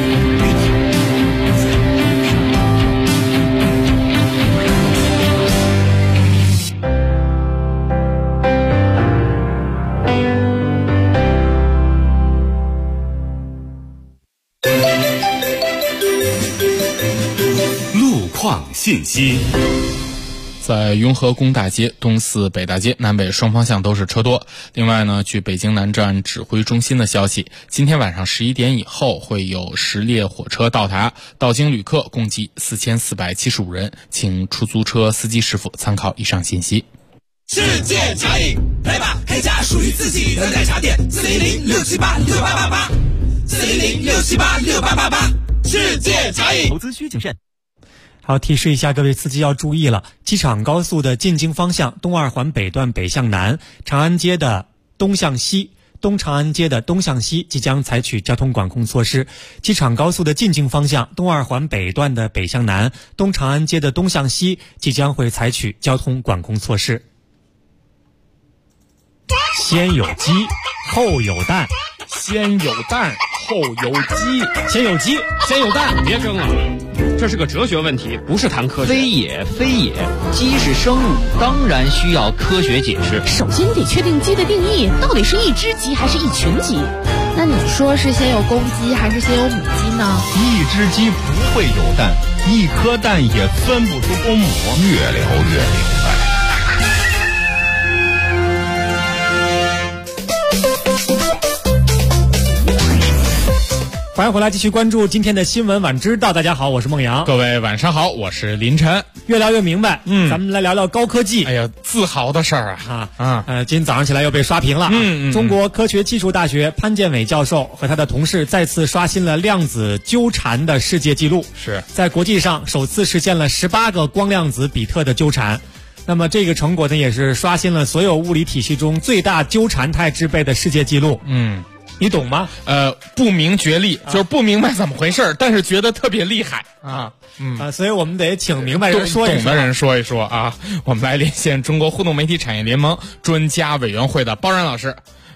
信息。 在雍和宫大街、东四北大街南北双方向都是车多。另外呢，据北京南站指挥中心的消息，今天晚上11点以后会有10列火车到达，到京旅客共计4475人，请出租车司机师傅参考以上信息。 世界茶饮，来吧，开家属于自己的奶茶店，400-678-6888，400-678-6888，世界茶饮。 投资需谨慎。好，提示一下各位司机要注意了，机场高速的进京方向东二环北段北向南，长安街的东向西，东长安街的东向西即将采取交通管控措施。机场高速的进京方向东二环北段的北向南，东长安街的东向西即将会采取交通管控措施。先有鸡，后有蛋。 先有蛋，后有鸡。 先有鸡，先有蛋。 别争了，这是个哲学问题，不是谈科学。 非也，非也，鸡是生物，当然需要科学解释。 首先你得确定鸡的定义，到底是一只鸡还是一群鸡？ 那你说是先有公鸡还是先有母鸡呢？ 一只鸡不会有蛋，一颗蛋也分不出公母。 越聊越明白。 欢迎回来，继续关注今天的新闻晚知道。大家好，我是孟阳。 各位晚上好，我是林晨。 越聊越明白，咱们来聊聊高科技。 哎呀，自豪的事儿今天早上起来又被刷屏了。中国科学技术大学潘建伟教授和他的同事再次刷新了量子纠缠的世界纪录， 是在国际上首次实现了18个光量子比特的纠缠。那么这个成果呢，也是刷新了所有物理体系中最大纠缠态制备的世界纪录。你懂吗？ 不明觉厉，就是不明白怎么回事，但是觉得特别厉害啊。 所以我们得请明白人说一说， 懂的人说一说啊。我们来连线中国互动媒体产业联盟专家委员会的包然老师。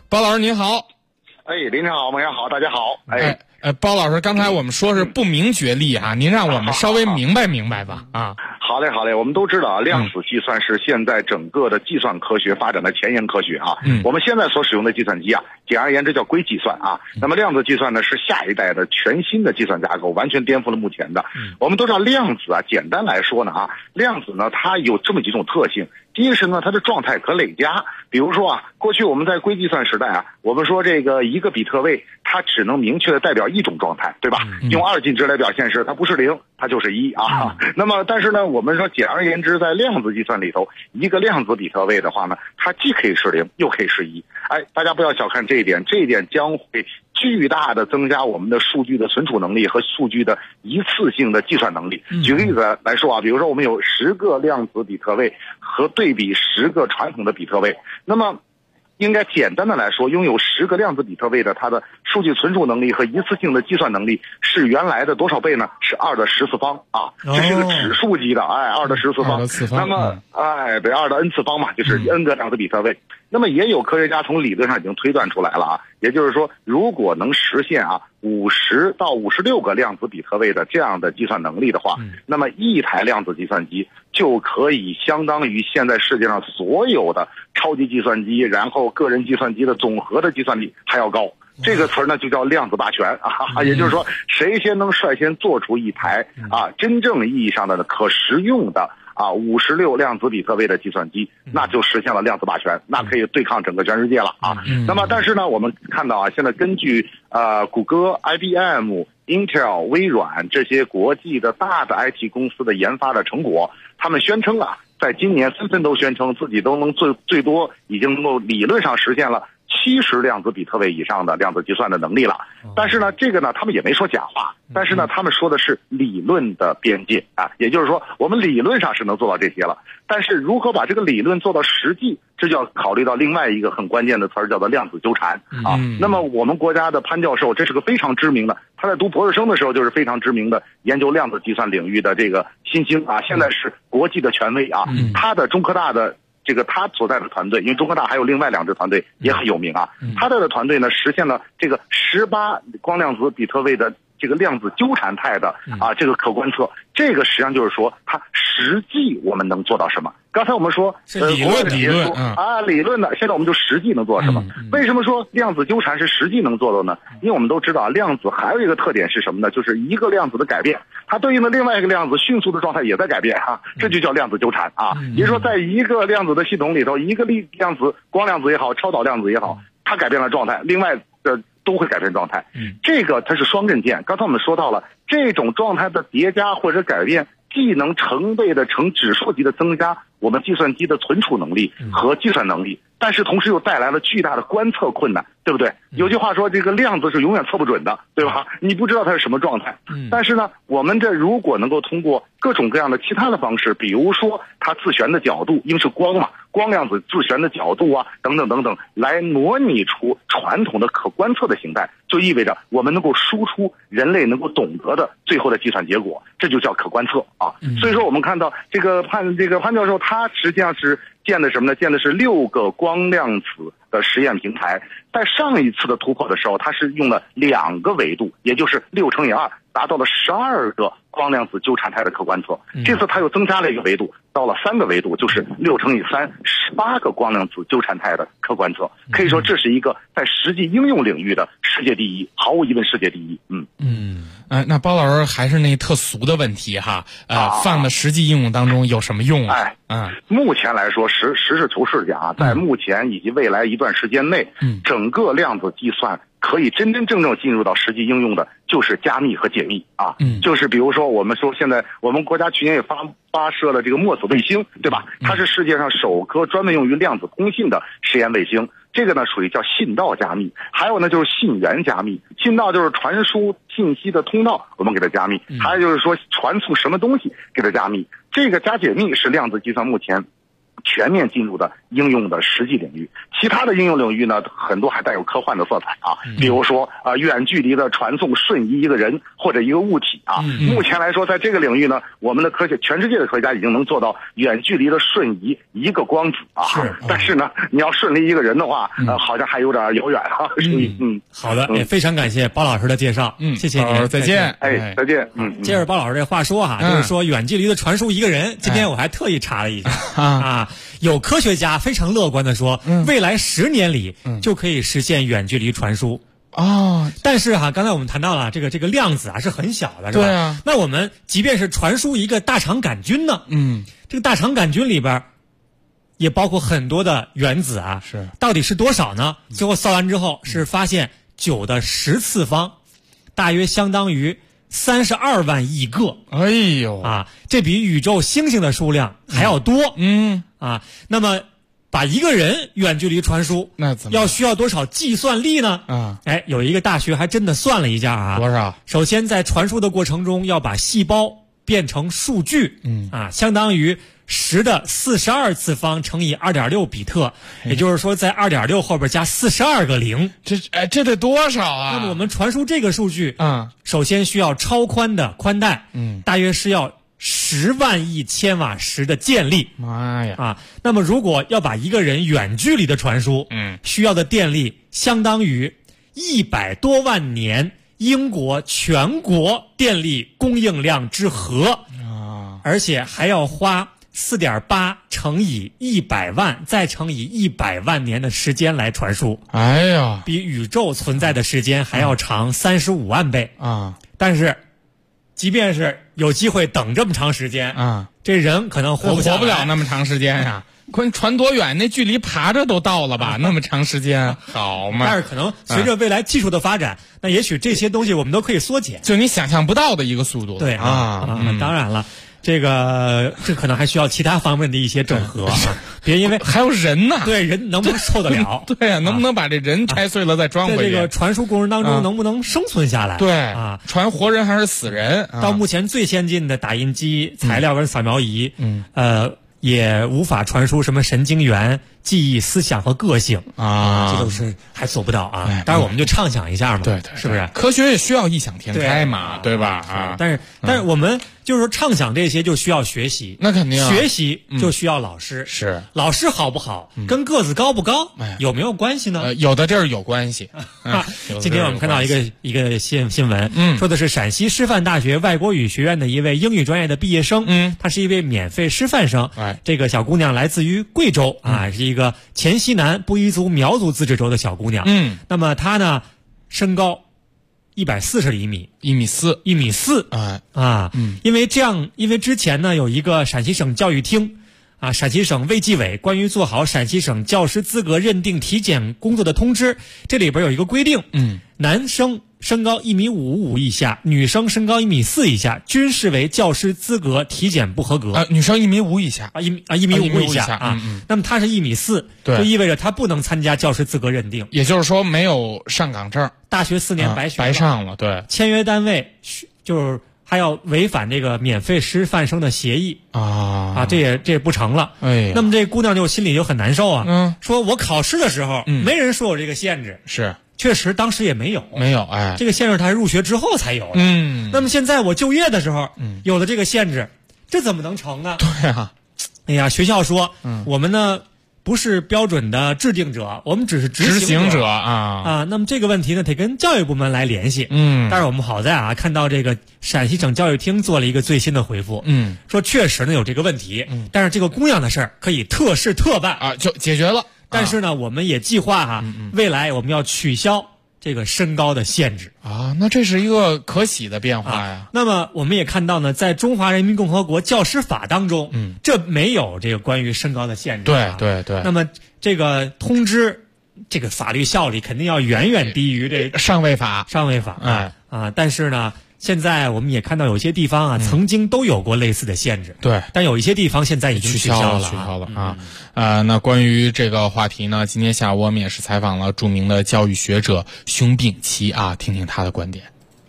包老师您好。 林晨好，孟阳好，大家好。 包老师，刚才我们说是不明觉厉哈，您让我们稍微明白明白吧啊。 好嘞，我们都知道啊，量子计算是现在整个的计算科学发展的前沿科学啊。我们现在所使用的计算机啊，简而言之叫硅计算啊。那么量子计算呢，是下一代的全新的计算架构，完全颠覆了目前的。我们都知道量子啊，简单来说呢啊，量子呢它有这么几种特性。第一是呢，它的状态可累加。比如说啊，过去我们在硅计算时代啊，我们说这个一个比特位它只能明确的代表一种状态，对吧？用二进制来表现是它不是0，它就是1啊。那么但是呢，我们说简而言之，在量子计算里头，一个量子比特位的话呢，它既可以是0，又可以是1。大家不要小看这一点，这一点将会巨大的增加我们的数据的存储能力和数据的一次性的计算能力。举个例子来说啊，比如说我们有10个量子比特位和对比10个传统的比特位，那么应该简单的来说，拥有10个量子比特位的它的数据存储能力和一次性的计算能力是原来的多少倍呢？是2的14方啊，这是一个指数级的2的14方。那么对2的n次方嘛，就是 n 个量子比特位。那么也有科学家从理论上已经推断出来了啊，也就是说，如果能实现50到56个量子比特位的这样的计算能力的话，那么一台量子计算机就可以相当于现在世界上所有的超级计算机，然后个人计算机的总和的计算力还要高。这个词呢就叫量子霸权啊，也就是说，谁先能率先做出一台真正意义上的可实用的56量子比特位的计算机，那就实现了量子霸权，那可以对抗整个全世界了啊。那么但是呢，我们看到现在根据谷歌、IBM、Intel、微软这些国际的大的 IT 公司的研发的成果，他们宣称在今年纷纷都宣称自己都能最多已经能够理论上实现了70量子比特位以上的量子计算的能力了。但是呢，这个呢他们也没说假话，但是呢他们说的是理论的边界啊，也就是说我们理论上是能做到这些了，但是如何把这个理论做到实际，这就要考虑到另外一个很关键的词儿，叫做量子纠缠啊。那么我们国家的潘教授，这是个非常知名的，他在读博士生的时候就是非常知名的研究量子计算领域的这个新星啊，现在是国际的权威啊。他的中科大的他所在的团队，因为中科大还有另外2支团队也很有名啊。他的团队呢实现了这个18光量子比特位的这个量子纠缠态的这个可观测。这个实际上就是说，它实际我们能做到什么？刚才我们说理论的，现在我们就实际能做什么？为什么说量子纠缠是实际能做到呢？因为我们都知道量子还有一个特点是什么呢？就是一个量子的改变，它对应的另外一个量子迅速的状态也在改变这就叫量子纠缠啊。也就是说，在一个量子的系统里头，一个量子光量子也好，超导量子也好，它改变了状态，另外的都会改变状态。这个它是双刃剑。刚才我们说到了这种状态的叠加或者改变，既能成倍的成指数级的增加我们计算机的存储能力和计算能力，但是同时又带来了巨大的观测困难，对不对？有句话说，这个量子是永远测不准的，对吧？你不知道它是什么状态。但是呢，我们这如果能够通过各种各样的其他的方式，比如说它自旋的角度，因为是光嘛，光量子自旋的角度等等等等，来模拟出传统的可观测的形态，就意味着我们能够输出人类能够懂得的最后的计算结果，这就叫可观测啊。所以说我们看到这个潘教授他实际上是建的什么呢？建的是6个光量子的实验平台。在上一次的突破的时候，它是用了2个维度，也就是6乘以2，达到了12个光量子纠缠态的可观测。这次它又增加了一个维度，到了3个维度，就是6乘以3，18个光量子纠缠态的可观测。可以说这是一个在实际应用领域的世界第一，毫无疑问世界第一。 那包老师还是那特俗的问题放到实际应用当中有什么用目前来说，实事求是讲在目前以及未来一段时间内，整个量子计算可以真真正正进入到实际应用的，就是加密和解密就是比如说我们说现在我们国家去年也发射了这个墨子卫星，对吧？它是世界上首颗专门用于量子通信的实验卫星。这个呢属于叫信道加密，还有呢就是信源加密。信道就是传输信息的通道，我们给它加密；还有就是说传送什么东西给它加密。这个加解密是量子计算目前全面进入的应用的实际领域。其他的应用领域呢，很多还带有科幻的色彩啊，比如说远距离的传送瞬移一个人或者一个物体啊。目前来说，在这个领域呢，我们的全世界的科学家已经能做到远距离的瞬移一个光子啊。但是呢，你要瞬移一个人的话，好像还有点遥远啊。 好的，也非常感谢包老师的介绍，谢谢您， 再见。 再见。 接着包老师这话说哈，就是说远距离的传输一个人。今天我还特意查了一下有科学家非常乐观的说，未来10年里就可以实现远距离传输。但是刚才我们谈到了这个量子是很小的，是吧？ 对啊。 那我们即便是传输一个大肠杆菌呢，这个大肠杆菌里边也包括很多的原子是到底是多少呢？最后算完之后是发现9的10次方，大约相当于32万亿个。 哎呦这比宇宙星星的数量还要多。那么把一个人远距离传输， 那怎么需要多少计算力呢？有一个大学还真的算了一下多少？ 首先在传输的过程中要把细胞变成数据，相当于10的42次方乘以2.6比特，也就是说在2.6后边加42个零。 这得多少啊？ 那么我们传输这个数据，首先需要超宽的宽带，大约是要10万亿千瓦时的电力。 妈呀！ 那么如果要把一个人远距离的传输，需要的电力相当于100多万年英国全国电力供应量之和，而且还要花4.8乘以100万再乘以100万年的时间来传输。 哎呀， 比宇宙存在的时间还要长35万倍但是即便是有机会等这么长时间这人可能活不了那么长时间呀。传多远？那距离爬着都到了吧？那么长时间，好嘛？ 但是可能随着未来技术的发展，那也许这些东西我们都可以缩减， 就你想象不到的一个速度。 对当然了。这可能还需要其他方面的一些整合别因为还有人呢。 对，人能不能受得了？ 对能不能把这人拆碎了再装回去？ 在这个传输过程当中能不能生存下来？ 对传活人还是死人？ 到目前最先进的打印机、材料跟扫描仪，也无法传输什么神经元、记忆、思想和个性这都是还做不到当然我们就畅想一下嘛， 对， 是不是？ 科学也需要异想天开嘛，对吧？ 但是我们就是说畅想这些就需要学习， 那肯定学习就需要老师， 是老师好不好跟个子高不高有没有关系呢？ 有的地儿有关系今天我们看到一个新闻，说的是陕西师范大学外国语学院的一位英语专业的毕业生，他是一位免费师范生，这个小姑娘来自于贵州是一个黔西南布依族苗族自治州的小姑娘，那么她呢身高140厘米，1.4米，因为之前呢有一个陕西省教育厅陕西省卫计委关于做好陕西省教师资格认定体检工作的通知，这里边有一个规定，男生身高1.55米以下，女生身高1.4米以下，均视为教师资格体检不合格。 女生1.5米以下 1.5米以下那么他是1.4米，就意味着他不能参加教师资格认定， 也就是说没有上岗证， 大学4年白上了。对， 签约单位就是还要违反这个免费师范生的协议这也不成了。那么这姑娘就心里就很难受说我考试的时候没人说我这个限制， 是确实当时也没有这个限制，他入学之后才有的。那么现在我就业的时候有了这个限制，这怎么能成呢？ 对哎呀，学校说我们呢不是标准的制定者，我们只是执行者那么这个问题呢得跟教育部门来联系。但是我们好在看到这个陕西省教育厅做了一个最新的回复，说确实呢有这个问题，但是这个姑娘的事儿可以特事特办就解决了。 但是呢我们也计划未来我们要取消这个身高的限制那这是一个可喜的变化呀。 那么我们也看到呢，在中华人民共和国教师法当中这没有这个关于身高的限制对那么这个通知这个法律效力肯定要远远低于这上位法但是呢现在我们也看到有些地方曾经都有过类似的限制， 对， 但有一些地方现在已经取消了那关于这个话题呢，今天下午我们也是采访了著名的教育学者熊丙奇听听他的观点。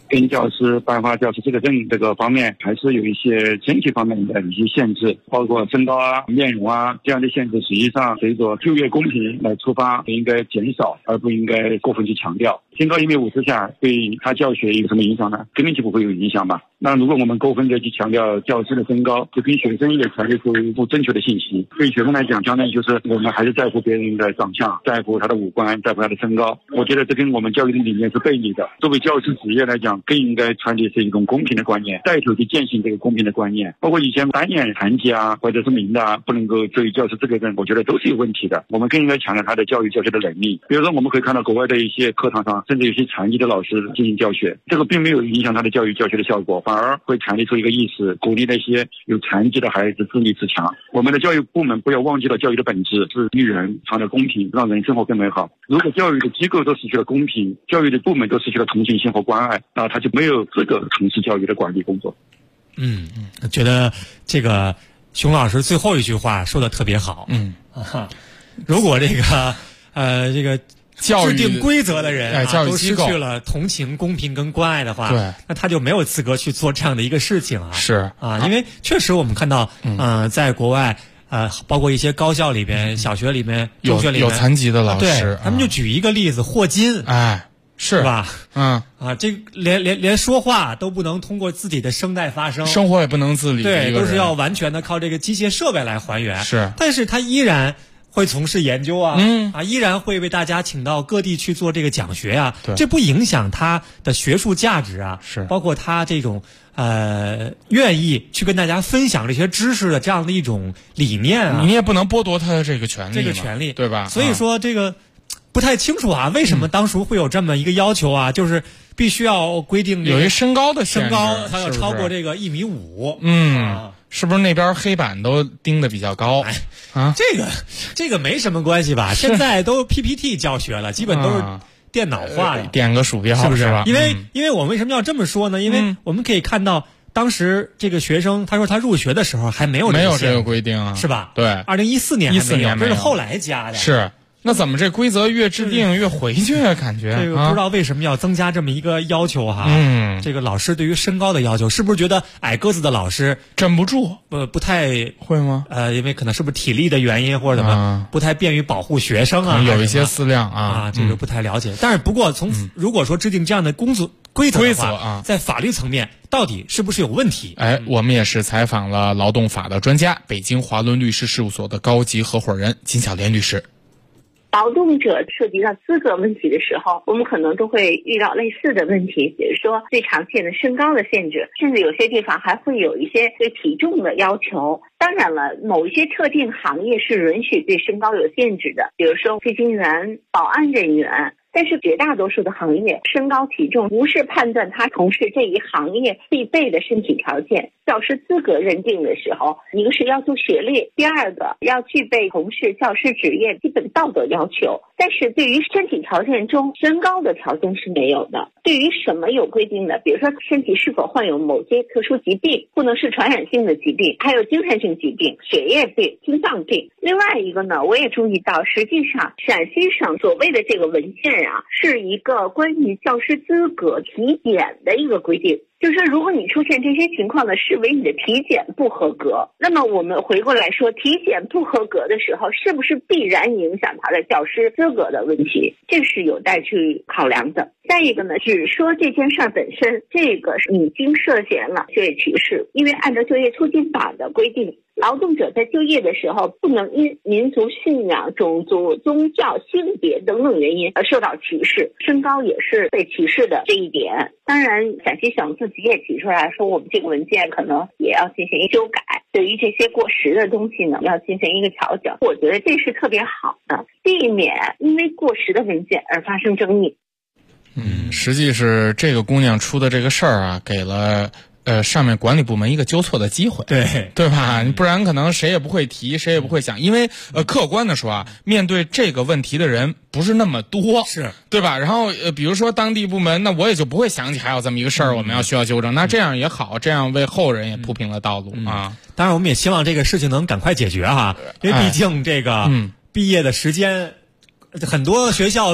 跟教师颁发教师资格证这个方面，还是有一些身体方面的一些限制，包括身高啊、面容啊这样的限制。实际上，随着就业公平来出发，应该减少，而不应该过分去强调。身高1.5米之下，对他教学有什么影响呢？根本就不会有影响吧。那如果我们过分的去强调教师的身高，就跟学生也传递出不正确的信息。对学生来讲，相当于就是我们还是在乎别人的长相，在乎他的五官，在乎他的身高。我觉得这跟我们教育的理念是背离的。作为教师职业来讲，更应该传递是一种公平的观念，带头去践行这个公平的观念。包括以前单眼残疾啊，或者是明的啊，不能够作为教师资格证，我觉得都是有问题的。我们更应该强调他的教学的能力。比如说，我们可以看到国外的一些课堂上，甚至有些残疾的老师进行教学，这个并没有影响他的教学的效果，反而会传递出一个意识，鼓励那些有残疾的孩子自立自强。我们的教育部门不要忘记了教育的本质是育人，创造公平，让人生活更美好。如果教育的机构都失去了公平，教育的部门都失去了同情心和关爱，那他就没有资格从事教育的管理工作。 觉得这个熊老师最后一句话说的特别好。如果这个制定规则的人都失去了同情、公平跟关爱的话，那他就没有资格去做这样的一个事情啊。 是啊，因为确实我们看到，在国外，包括一些高校里边、小学里面、中学里面有残疾的老师， 对，他们就举一个例子，霍金，是吧？这连说话都不能通过自己的声带发声， 生活也不能自理， 对，都是要完全的靠这个机械设备来还原。 是， 但是他依然会从事研究依然会为大家请到各地去做这个讲学啊，这不影响他的学术价值啊， 是， 包括他这种愿意去跟大家分享这些知识的这样的一种理念啊， 你也不能剥夺他的这个权利，对吧？ 所以说这个不太清楚啊，为什么当初会有这么一个要求啊？就是必须要规定有一身高的身高，它要超过这个1.5米。 是不是那边黑板都钉得比较高？ 这个没什么关系吧？现在都 PPT 教学了，基本都是电脑化的， 点个鼠标是不是吧？ 因为我们为什么要这么说呢？因为我们可以看到，当时这个学生他说他入学的时候还没有这个规定啊， 是吧？ 对 ，2014年这是后来加的。 是。那怎么这规则越制定越回去啊？感觉这个不知道为什么要增加这么一个要求哈。这个老师对于身高的要求，是不是觉得矮个子的老师镇不住？ 不太会吗？ 因为可能是不是体力的原因或者怎么，不太便于保护学生啊？ 有一些思量啊， 这个不太了解。但是不过如果说制定这样的规则的话，在法律层面到底是不是有问题？ 我们也是采访了劳动法的专家，北京华伦律师事务所的高级合伙人金小莲律师。 劳动者涉及到资格问题的时候，我们可能都会遇到类似的问题，比如说最常见的身高的限制，甚至有些地方还会有一些对体重的要求。当然了，某一些特定行业是允许对身高有限制的，比如说飞行员、保安人员。但是绝大多数的行业，身高体重不是判断他从事这一行业必备的身体条件。教师资格认定的时候，一个是要求学历，第二个要具备从事教师职业基本道德要求。但是对于身体条件中，身高的条件是没有的。对于什么有规定的，比如说身体是否患有某些特殊疾病，不能是传染性的疾病，还有精神性疾病、血液病、心脏病。另外一个呢，我也注意到，实际上陕西省所谓的这个文件是一个关于教师资格体检的一个规定，就是说如果你出现这些情况呢，视为你的体检不合格。那么我们回过来说，体检不合格的时候，是不是必然影响他的教师资格的问题，这是有待去考量的。再一个呢，只说这件事儿本身，这个是已经涉嫌了就业歧视，因为按照就业促进法的规定，劳动者在就业的时候不能因民族信仰、种族、宗教、性别等等原因而受到歧视，身高也是被歧视的这一点。当然陕西省自己也提出来说，我们这个文件可能也要进行一修改，对于这些过时的东西呢，要进行一个调整。我觉得这是特别好的，避免因为过时的文件而发生争议。 实际是这个姑娘出的这个事儿啊，给了上面管理部门一个纠错的机会，对吧？不然可能谁也不会提，谁也不会想，因为客观的说啊，面对这个问题的人不是那么多， 是对吧？然后比如说当地部门，那我也就不会想起还有这么一个事儿，我们需要纠正。那这样也好，这样为后人也铺平了道路啊。 当然，我们也希望这个事情能赶快解决哈，因为毕竟这个毕业的时间，很多学校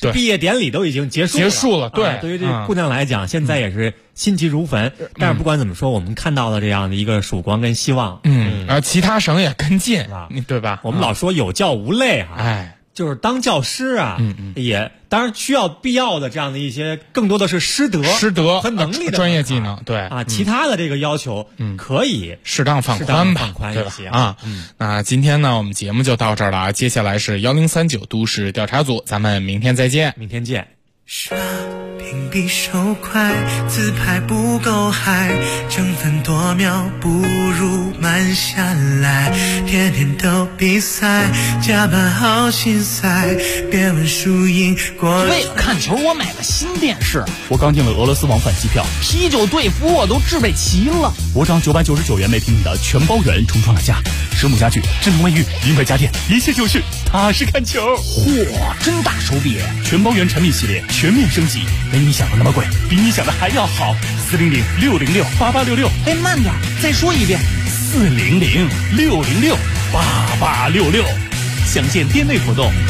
对， 毕业典礼都已经结束了。 对， 对于这姑娘来讲，现在也是心急如焚。但是不管怎么说，我们看到了这样的一个曙光跟希望。 其他省也跟进对吧？ 我们老说有教无类就是当教师也当然需要必要的这样的一些，更多的是师德和能力的专业技能，对其他的这个要求可以适当放宽一些那今天呢，我们节目就到这儿了接下来是1039都市调查组，咱们明天再见。 明天见。 刷屏比手快，自拍不够嗨，争分夺秒不如慢下来，天天都比赛，加班好心塞，别问输赢过。 为了看球我买了新电视， 我刚订了俄罗斯往返机票， 啤酒队服我都置备齐了， 我涨999元每平米的全包圆重创了价，蛇母家具、智能卫浴、零块家电，一切就是踏实看球。 嚯，真大手笔！ 全包圆产品系列全面升级，没你想的那么贵，比你想的还要好。400-606-8866， 哎，慢点，再说一遍。 400-606-8866，详见店内活动。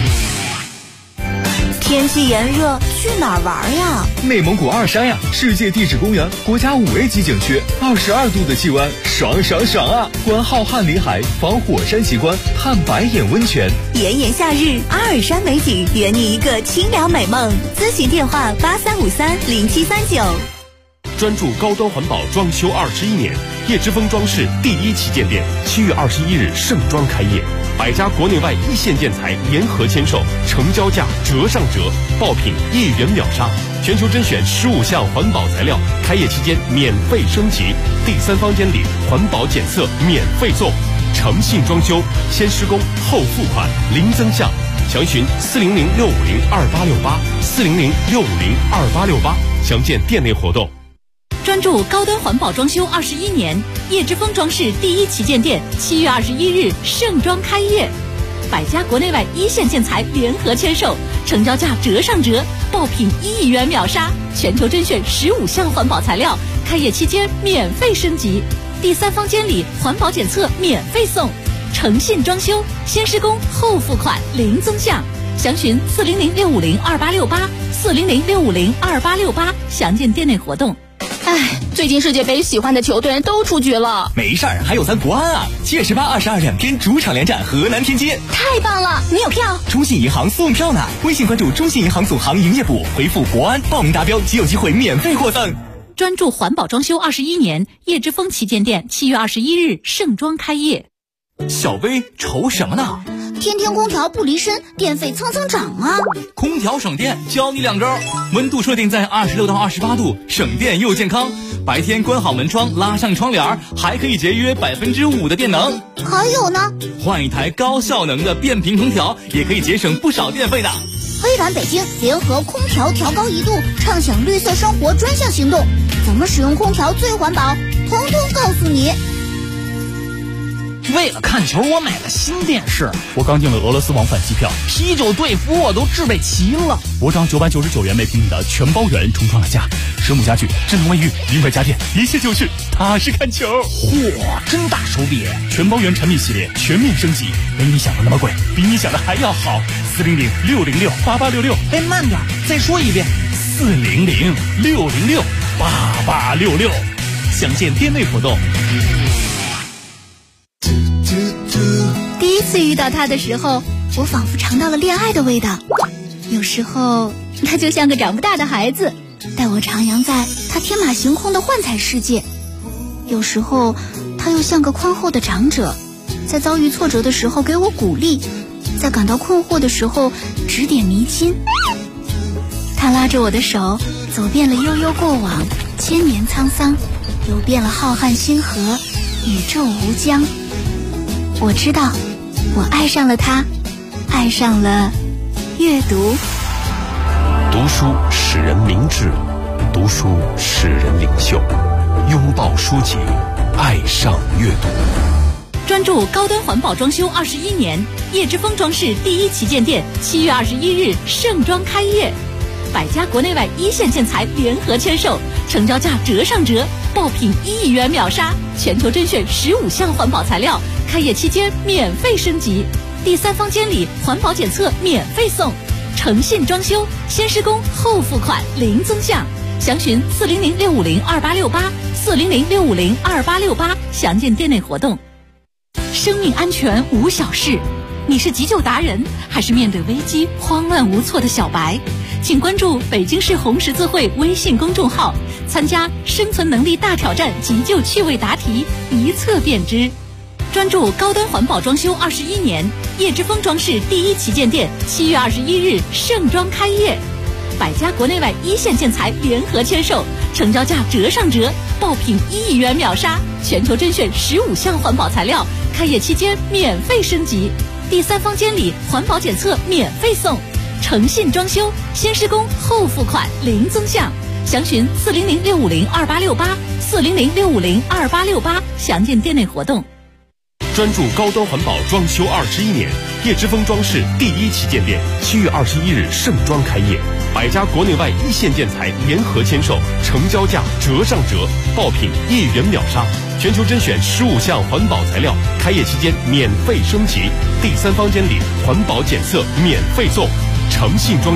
天气炎热，去哪儿玩呀？ 内蒙古二山呀，世界地质公园，国家5A 级景区，22度的气温，爽爽爽啊！观浩瀚林海，访火山奇观，探白眼温泉。 炎炎夏日，阿尔山美景，圆你一个清凉美梦。咨询电话83530739。 专注高端环保装修21年，叶之峰装饰第1旗舰店7月21日盛装开业，100家国内外一线建材联合签售，成交价折上折，爆品1元秒杀，全球甄选15项环保材料，开业期间免费升级，第3方监理环保检测免费送，诚信装修，先施工后付款，零增项，详询400-650-2868，400-650-2868，详见店内活动。 专注高端环保装修21年，叶之峰装饰第1旗舰店7月21日盛装开业，100家国内外一线建材联合签售，成交价折上折，爆品1元秒杀，全球甄选15项环保材料，开业期间免费升级，第3方监理环保检测免费送，诚信装修，先施工后付款，零增项，详询400-650-2868，400-650-2868，详见店内活动。 哎，最近世界杯喜欢的球队都出局了。 没事儿，还有咱国安啊！7月18、222天主场连战河南天津。 太棒了，你有票？ 中信银行送票呢，微信关注中信银行总行营业部，回复国安报名达标即有机会免费获赠。 专注环保装修21年，叶之峰旗舰店7月21日盛装开业。 小薇愁什么呢？ 天天空调不离身，电费蹭蹭涨啊！ 空调省电，教你2招：温度设定在26到28度，省电又健康；白天关好门窗，拉上窗帘，还可以节约5%的电能。 还有呢， 换一台高效能的变频空调，也可以节省不少电费的。 微软北京联合空调调高1度，畅享绿色生活专项行动，怎么使用空调最环保，统统告诉你。 为了看球我买了新电视， 我刚订了俄罗斯往返机票， 啤酒队服我都置备齐了， 我涨999元每平米的全包圆重创了价，蛇母家具、智能卫浴、零块家电，一切就是踏实看球。 嚯，真大手笔！ 全包圆产品系列全面升级，没你想的那么贵，比你想的还要好。400-606-8866， 哎，慢点，再说一遍。 400-606-8866，详见店内活动。 第一次遇到他的时候，我仿佛尝到了恋爱的味道。有时候他就像个长不大的孩子，带我徜徉在他天马行空的幻彩世界；有时候他又像个宽厚的长者，在遭遇挫折的时候给我鼓励，在感到困惑的时候指点迷津。他拉着我的手，走遍了悠悠过往，千年沧桑，游遍了浩瀚星河，宇宙无疆。我知道，我爱上了他，爱上了阅读。 读书使人明智，读书使人领袖，拥抱书籍，爱上阅读。 专注高端环保装修21年，叶之峰装饰第1旗舰店7月21日盛装开业，100家国内外一线建材联合签售，成交价折上折，爆品1元秒杀，全球甄选15项环保材料，开业期间免费升级，第3方监理环保检测免费送， 诚信装修，先施工后付款零增项，详询400-650-2868，400-650-2868，详见店内活动。生命安全无小事，你是急救达人，还是面对危机慌乱无措的小白？请关注北京市红十字会微信公众号，参加生存能力大挑战急救趣味答题，一测便知。专注高端环保装修21年，叶之峰装饰第一旗舰店7月21日盛装开业，百家国内外一线建材联合签售，成交价折上折，爆品1亿元秒杀，全球甄选15项环保材料，开业期间免费升级，第三方监理环保检测免费送，诚信装修，先施工后付款零增项，详询400-650-2868，400-650-2868，详见店内活动。 专注高端环保装修21年，叶之峰装饰第一旗舰店7月21日盛装开业，百家国内外一线建材联合签售，成交价折上折，爆品1亿元秒杀，全球甄选15项环保材料，开业期间免费升级，第三方监理环保检测免费送，诚信装